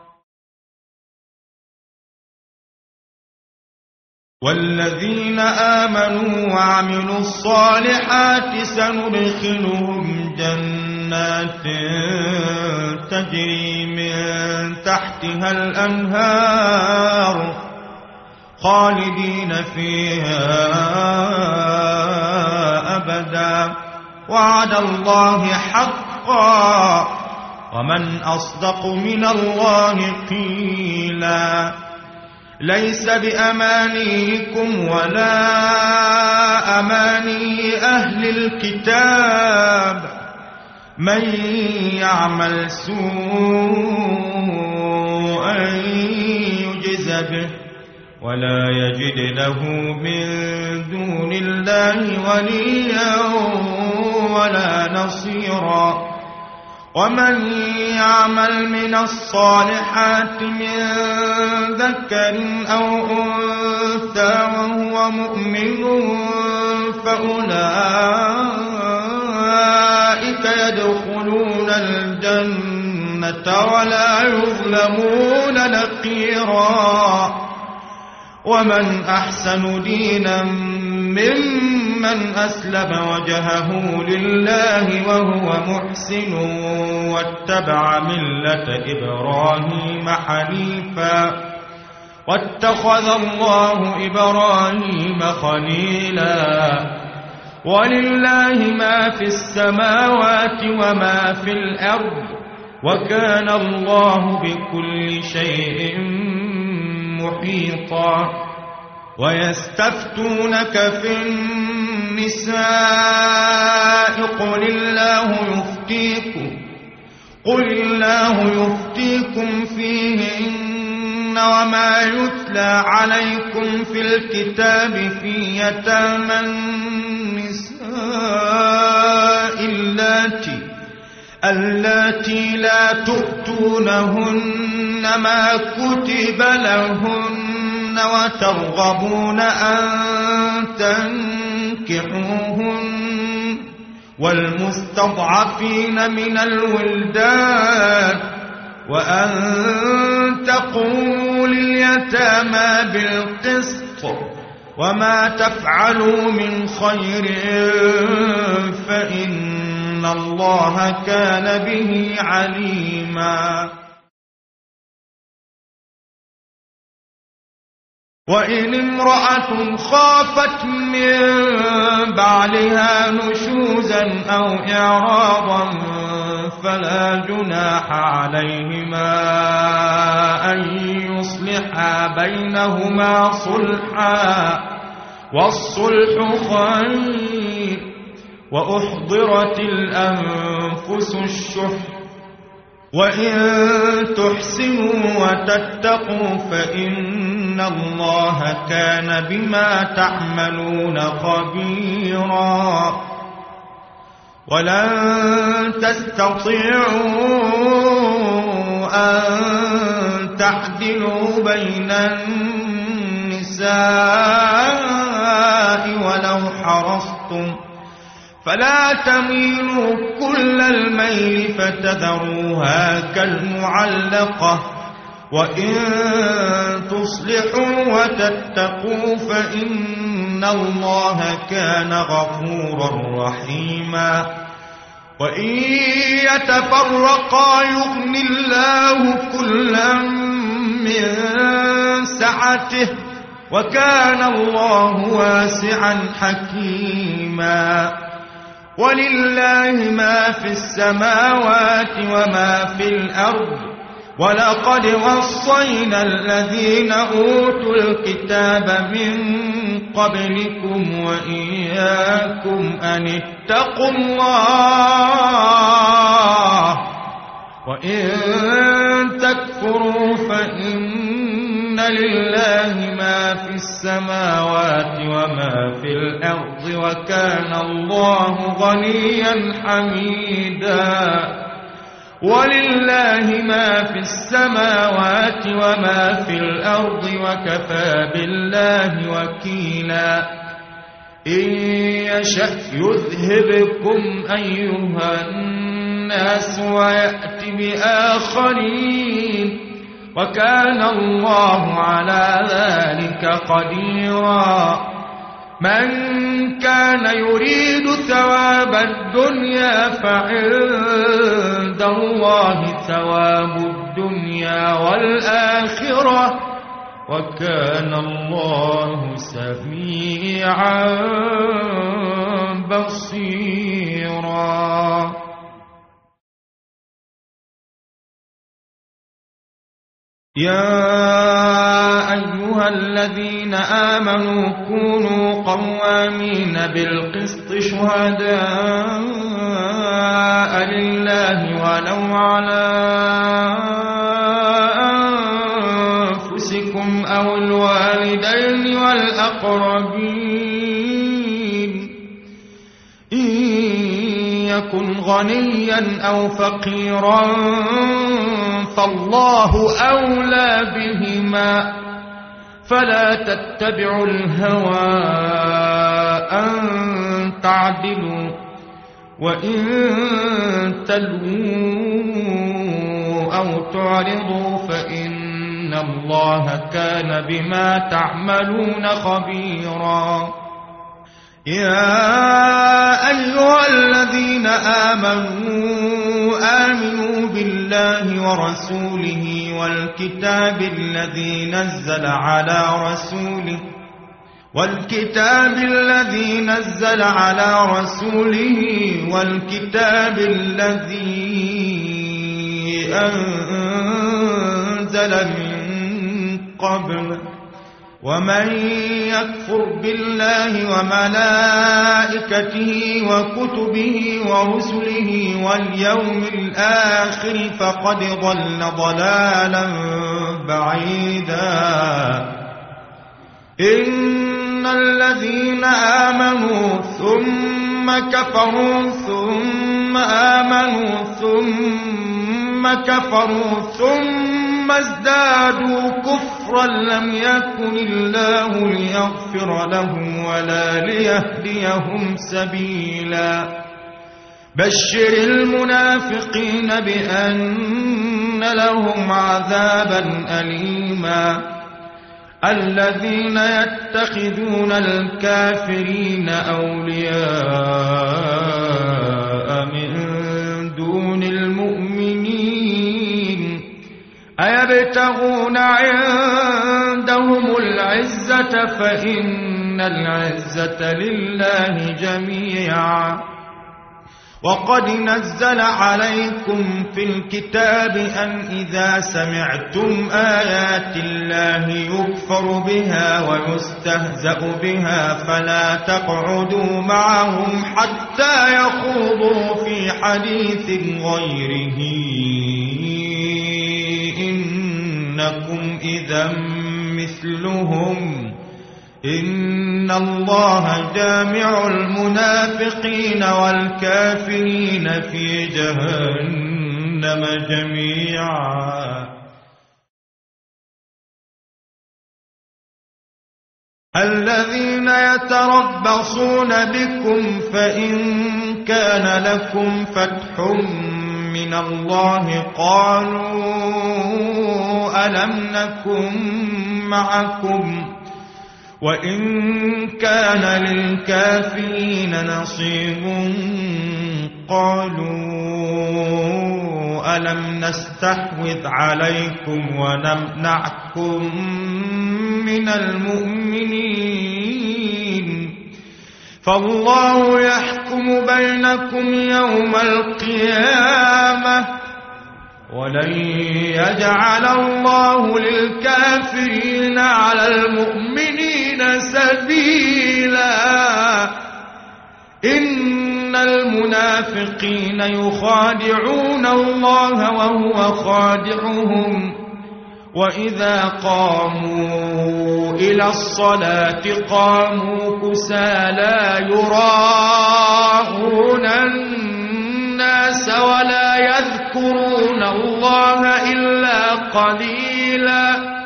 والذين آمنوا وعملوا الصالحات سندخلهم جنات تجري من تحتها الأنهار خالدين فيها أبدا وعد الله حقا ومن أصدق من الله قيلا. ليس بأمانيكم ولا أماني أهل الكتاب من يعمل سوءا يجز به ولا يجد له من دون الله وليا ولا نصيرا. ومن يعمل من الصالحات من ذكر أو أنثى وهو مؤمن فأولئك يدخلون الجنة ولا يظلمون نقيرا ومن أحسن دينا ممن أسلم وجهه لله وهو محسن واتبع ملة إبراهيم حنيفا واتخذ الله إبراهيم خليلا ولله ما في السماوات وما في الأرض وكان الله بكل شيء محيطا ويستفتونك في النساء قل الله يفتيكم فيهن وما يتلى عليكم في الكتاب في يتامى النساء اللاتي لا تؤتونهن ما كتب لهن وترغبون أن تنكحوهن والمستضعفين من الولدان وأن تقوموا لليتامى بالقسط وما تفعلوا من خير فإن الله كان به عليما وإن امرأة خافت من بعلها نشوزا أو إعراضا فلا جناح عليهما أن يصلحا بينهما صلحا والصلح خير وأحضرت الأنفس الشح وإن تحسنوا وتتقوا فإن الله كان بما تعملون خبيرا ولن تستطيعوا أن تعدلوا بين النساء ولو حرصتم فلا تميلوا كل الميل فتذروها كالمعلقة وإن تصلحوا وتتقوا فإن الله كان غفورا رحيما وإن يتفرقا يغن الله كلا من سعته وكان الله واسعا حكيما ولله ما في السماوات وما في الأرض ولقد وصينا الذين أوتوا الكتاب من قبلكم وإياكم أن اتقوا الله وإن تكفروا فإن لله ما في السماوات وما في الأرض وكان الله غنيا حميدا ولله ما في السماوات وما في الأرض وكفى بالله وكيلا إن يشأ يذهبكم أيها الناس ويأتي بآخرين وكان الله على ذلك قديرا من كان يريد ثواب الدنيا فعند الله ثواب الدنيا والآخرة وكان الله سميعا بصيرا يا أيها الذين آمنوا كونوا قوامين بالقسط شهداء لله ولو على أنفسكم أو الوالدين والأقربين إن يكن يكن غنيا أو فقيرا فالله أولى بهما، فلا تتبعوا الهوى أن تعدلوا، وإن تلووا أو تعرضوا فإن الله كان بما تعملون خبيرا. يا أيها الذين آمنوا بالله ورسوله والكتاب الذي نزل على رسوله والكتاب الذي أنزل من قبل، ومن يكفر بالله وملائكته وكتبه ورسله واليوم الآخر فقد ضل ضلالا بعيدا. إن الذين آمنوا ثم كفروا ثم آمنوا ثم كفروا ثم ازدادوا كفرا لم يكن الله ليغفر لهم ولا ليهديهم سبيلا. بشر المنافقين بأن لهم عذابا أليما. الذين يتخذون الكافرين أولياء من دون المؤمنين أيبتغون عندهم العزة فإن العزة لله جميعا. وقد نزل عليكم في الكتاب أن إذا سمعتم آيات الله يكفر بها ويستهزأ بها فلا تقعدوا معهم حتى يخوضوا في حديث غيره إنكم إذا مثلهم. إن الله جامع المنافقين والكافرين في جهنم جميعا. الذين يتربصون بكم فإن كان لكم فتح من الله قالوا ألم نكن معكم، وإن كان للكافرين نصيب قالوا ألم نستحوذ عليكم ونمنعكم من المؤمنين، فالله يحكم بينكم يوم القيامة ولن يجعل الله للكافرين على المؤمنين سبيلا. إن المنافقين يخادعون الله وهو خادعهم، وإذا قاموا إلى الصلاة قاموا كسالى يراءون الناس ولا يذكرون الله إلا قليلا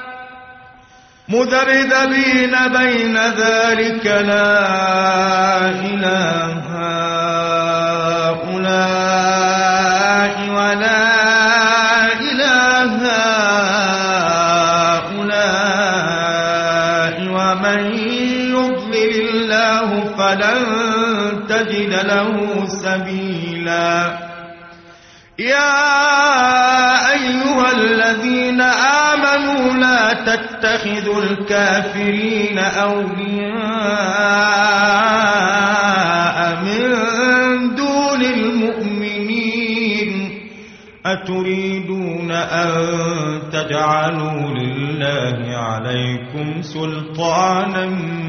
مذبذبين بين ذلك لا إله هؤلاء ولا إله هؤلاء ومن يضلل الله فلن تجد له سبيلا. يا أيها الذين آمنوا لا تتخذوا الكافرين أولياء من دون المؤمنين أتريدون أن تجعلوا لله عليكم سلطانا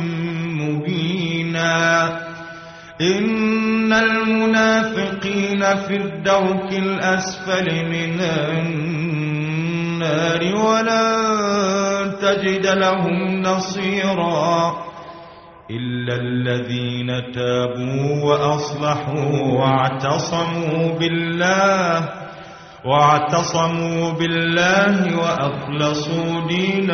مبينا. إن المنافقين في الدرك الأسفل من النار ولن تجد لهم نصيرا. إلا الذين تابوا وأصلحوا واعتصموا بالله وأخلصوا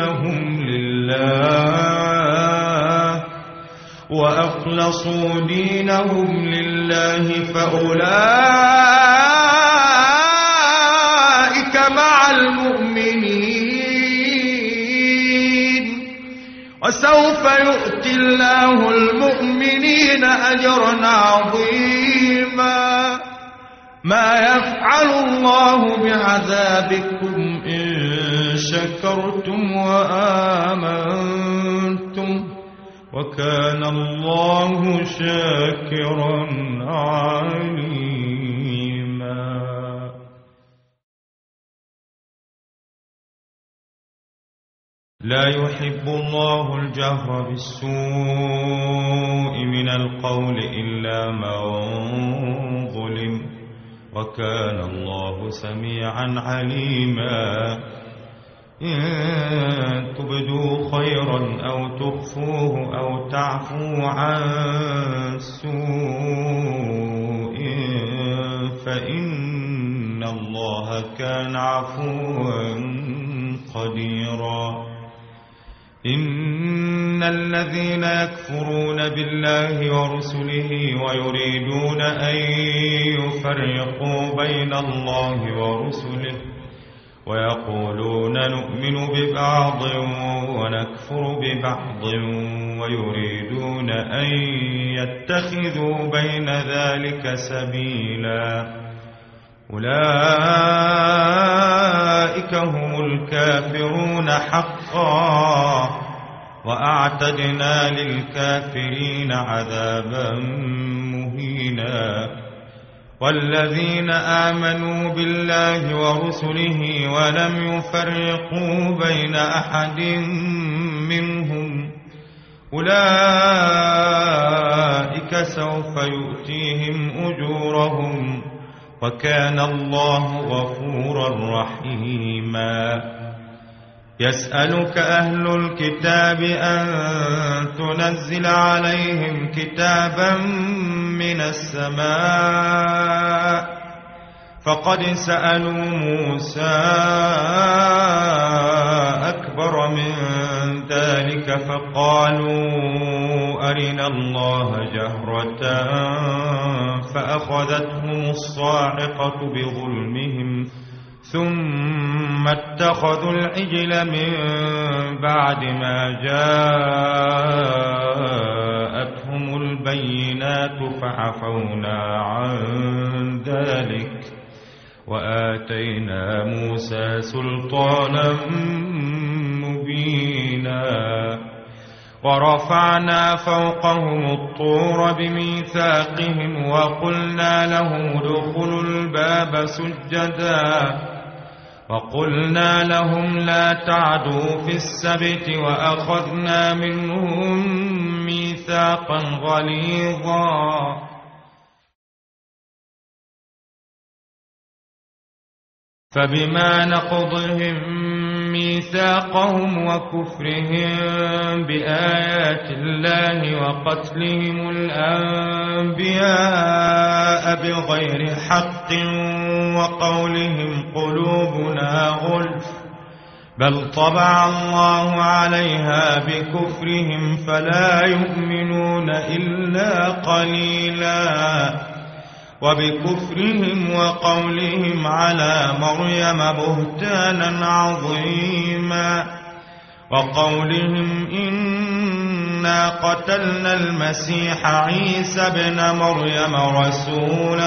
دينهم لله فأولئك مع المؤمنين وسوف يؤتي الله المؤمنين أجرا عظيما ما يفعل الله بعذابكم إن شكرتم وآمنتم وكان الله شاكرا عليما. لا يحب الله الجهر بالسوء من القول إلا من ظلم وكان الله سميعا عليما. إن تبدوا خيرا أو تخفوه أو تعفوا عن سوء فإن الله كان عفوا قديرا. إن الذين يكفرون بالله ورسله ويريدون أن يفرقوا بين الله ورسله ويقولون نؤمن ببعض ونكفر ببعض ويريدون أن يتخذوا بين ذلك سبيلا أولئك هم الكافرون حقا وأعتدنا للكافرين عذابا مهينا. والذين آمنوا بالله ورسله ولم يفرقوا بين أحد منهم أولئك سوف يؤتيهم أجورهم وكان الله غفورا رحيما. يسألك أهل الكتاب أن تنزل عليهم كتابا من السماء فقد سألوا موسى أكبر من ذلك فقالوا أرنا الله جهرة فأخذتهم الصاعقة بظلمهم ثم اتخذوا العجل من بعد ما جاءتهم البينات فعفونا عن ذلك وآتينا موسى سلطانا مبينا. ورفعنا فوقهم الطور بميثاقهم وقلنا لهم ادخلوا الباب سجدا وقلنا لهم لا تعدوا في السبت وأخذنا منهم ميثاقا غليظا. فبما نقضهم ميثاقهم وكفرهم بآيات الله وقتلهم الأنبياء بغير حق وقولهم قلوبنا غلف بل طبع الله عليها بكفرهم فلا يؤمنون إلا قليلا. وبكفرهم وقولهم على مريم بهتانا عظيما وقولهم إنا قتلنا المسيح عيسى ابن مريم رسول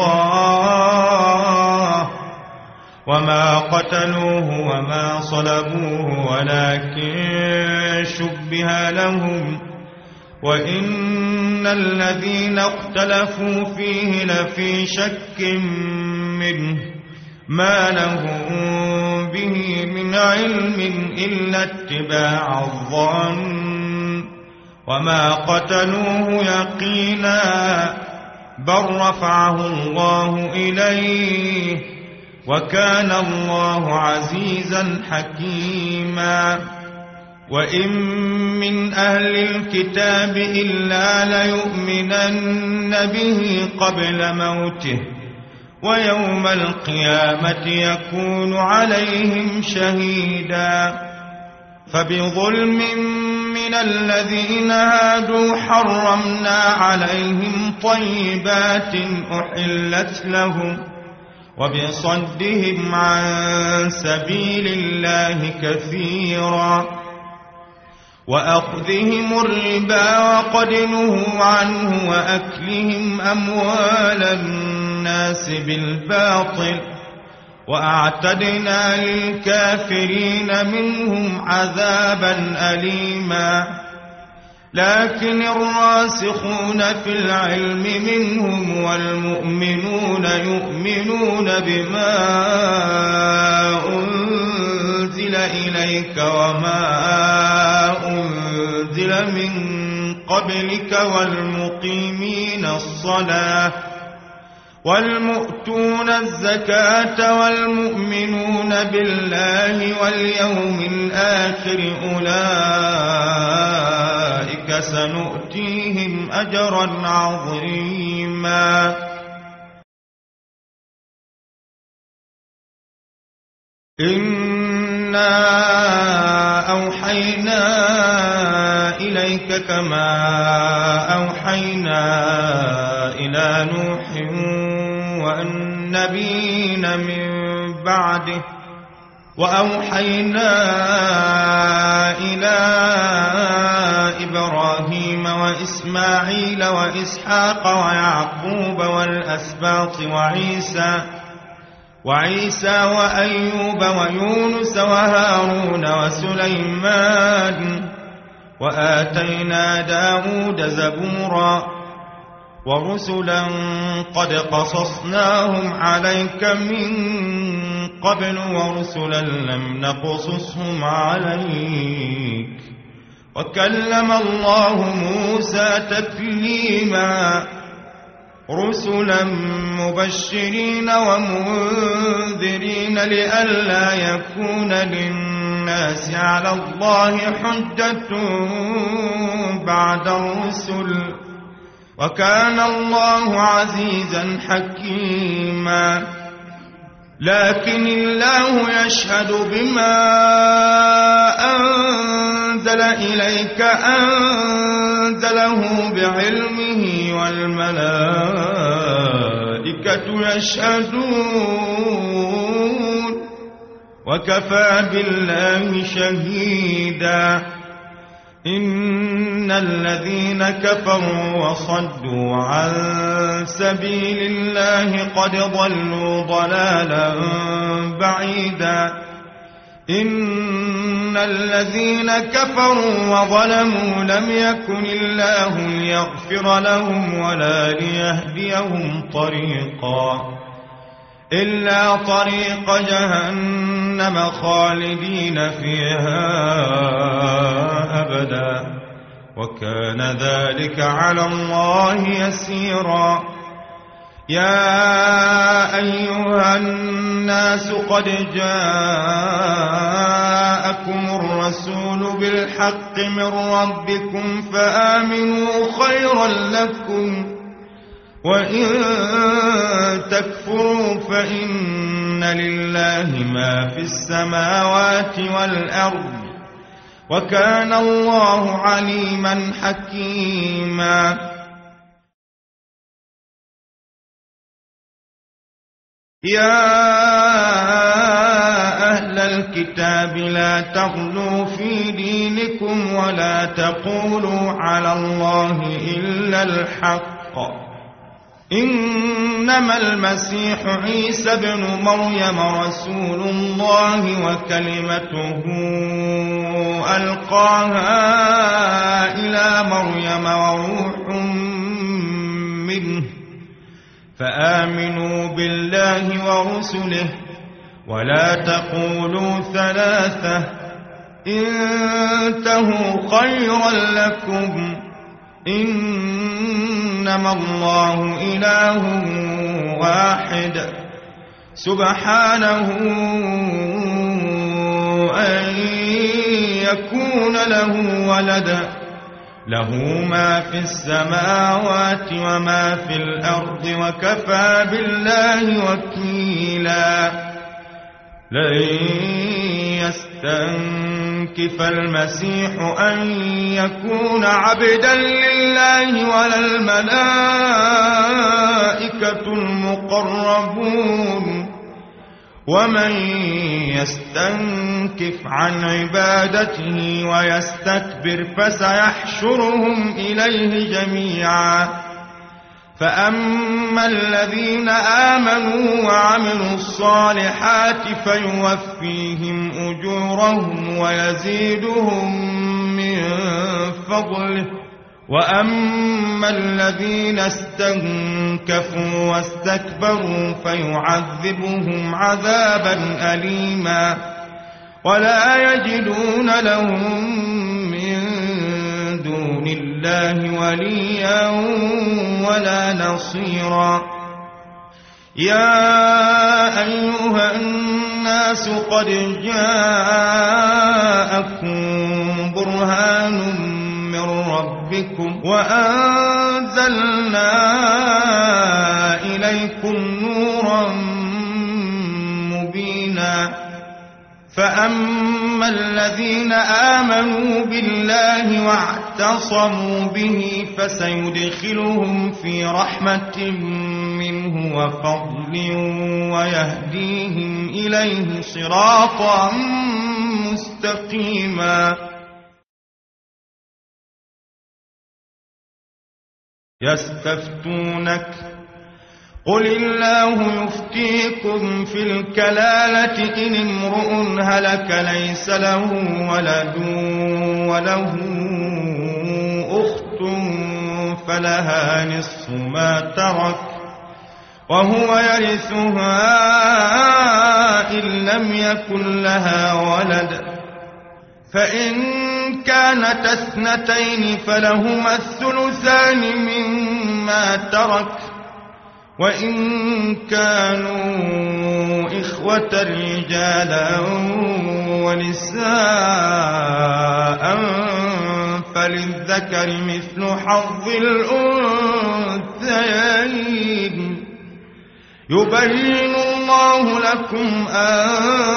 الله وما قتلوه وما صلبوه ولكن شبه لهم وإن الذين اختلفوا فيه لفي شك منه ما لهم به من علم إلا اتباع الظن وما قتلوه يقينا بل رفعه الله إليه وكان الله عزيزا حكيما. وإن من أهل الكتاب إلا ليؤمنن به قبل موته ويوم القيامة يكون عليهم شهيدا فبظلم من الذين هادوا حرمنا عليهم طيبات أحلت لهم وبصدهم عن سبيل الله كثيرا وأخذهم الربا وقد نهوا عنه وأكلهم أموال الناس بالباطل وأعتدنا للكافرين منهم عذابا أليما لكن الراسخون في العلم منهم والمؤمنون يؤمنون بما أنزل إليك وما أنزل من قبلك والمقيمين الصلاة والمؤتون الزكاة والمؤمنون بالله واليوم الآخر أولئك سنؤتيهم أجرا عظيما إنا أوحينا إليك كما أوحينا إلى نوح والنبيين من بعده وأوحينا إلى إبراهيم وإسماعيل وإسحاق ويعقوب والأسباط وعيسى وأيوب ويونس وهارون وسليمان وآتينا داود زبورا ورسلا قد قصصناهم عليك من قبل ورسلا لم نقصصهم عليك وكلم الله موسى تكليما رسلا مبشرين ومنذرين لئلا يكون للناس على الله حجة بعد الرسل وكان الله عزيزا حكيما لكن الله يشهد بما أنزل إليك أنزله بعلمه والملائكة يشهدون وكفى بالله شهيدا إن الذين كفروا وصدوا عن سبيل الله قد ضلوا ضلالا بعيدا إن الذين كفروا وظلموا لم يكن الله ليغفر لهم ولا ليهديهم طريقا إلا طريق جهنم خالدين فيها أبدا وكان ذلك على الله يسيرا يا أيها الناس قد جاءكم الرسول بالحق من ربكم فآمنوا خيرا لكم وإن تكفروا فإن لله ما في السماوات والأرض وكان الله عليما حكيما يا أهل الكتاب لا تغلوا في دينكم ولا تقولوا على الله إلا الحق إنما المسيح عيسى ابن مريم رسول الله وكلمته ألقاها إلى مريم وروح منه فآمنوا بالله ورسله ولا تقولوا ثلاثة انتهوا خيرا لكم إنما الله إله واحد سبحانه أن يكون له ولد له ما في السماوات وما في الأرض وكفى بالله وكيلا لن يستنكف المسيح أن يكون عبدا لله ولا الملائكة المقربون ومن يستنكف عن عبادته ويستكبر فسيحشرهم إليه جميعا فأما الذين آمنوا وعملوا الصالحات فيوفيهم أجورهم ويزيدهم من فضله وأما الذين استنكفوا واستكبروا فيعذبهم عذابا أليما ولا يجدون لهم من دون الله وليا ولا نصيرا يا أيها الناس قد جاءكم برهان من ربكم وأنزلنا إليكم نورا مبينا فأما الذين آمنوا بالله واعتصموا به فسيدخلهم في رحمة منه وفضل ويهديهم إليه صراطا مستقيما يستفتونك قل الله يفتيكم في الكلالة إن امرؤ هلك ليس له ولد وله أخت فلها نصف ما ترك وهو يرثها إن لم يكن لها ولد فإن كانت اثنتين فلهما الثلثان مما ترك وإن كانوا إخوة رجالا ونساء فللذكر مثل حظ الأنثيين يبين الله لكم أن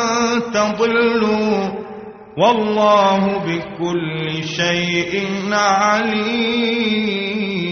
تضلوا والله بكل شيء عليم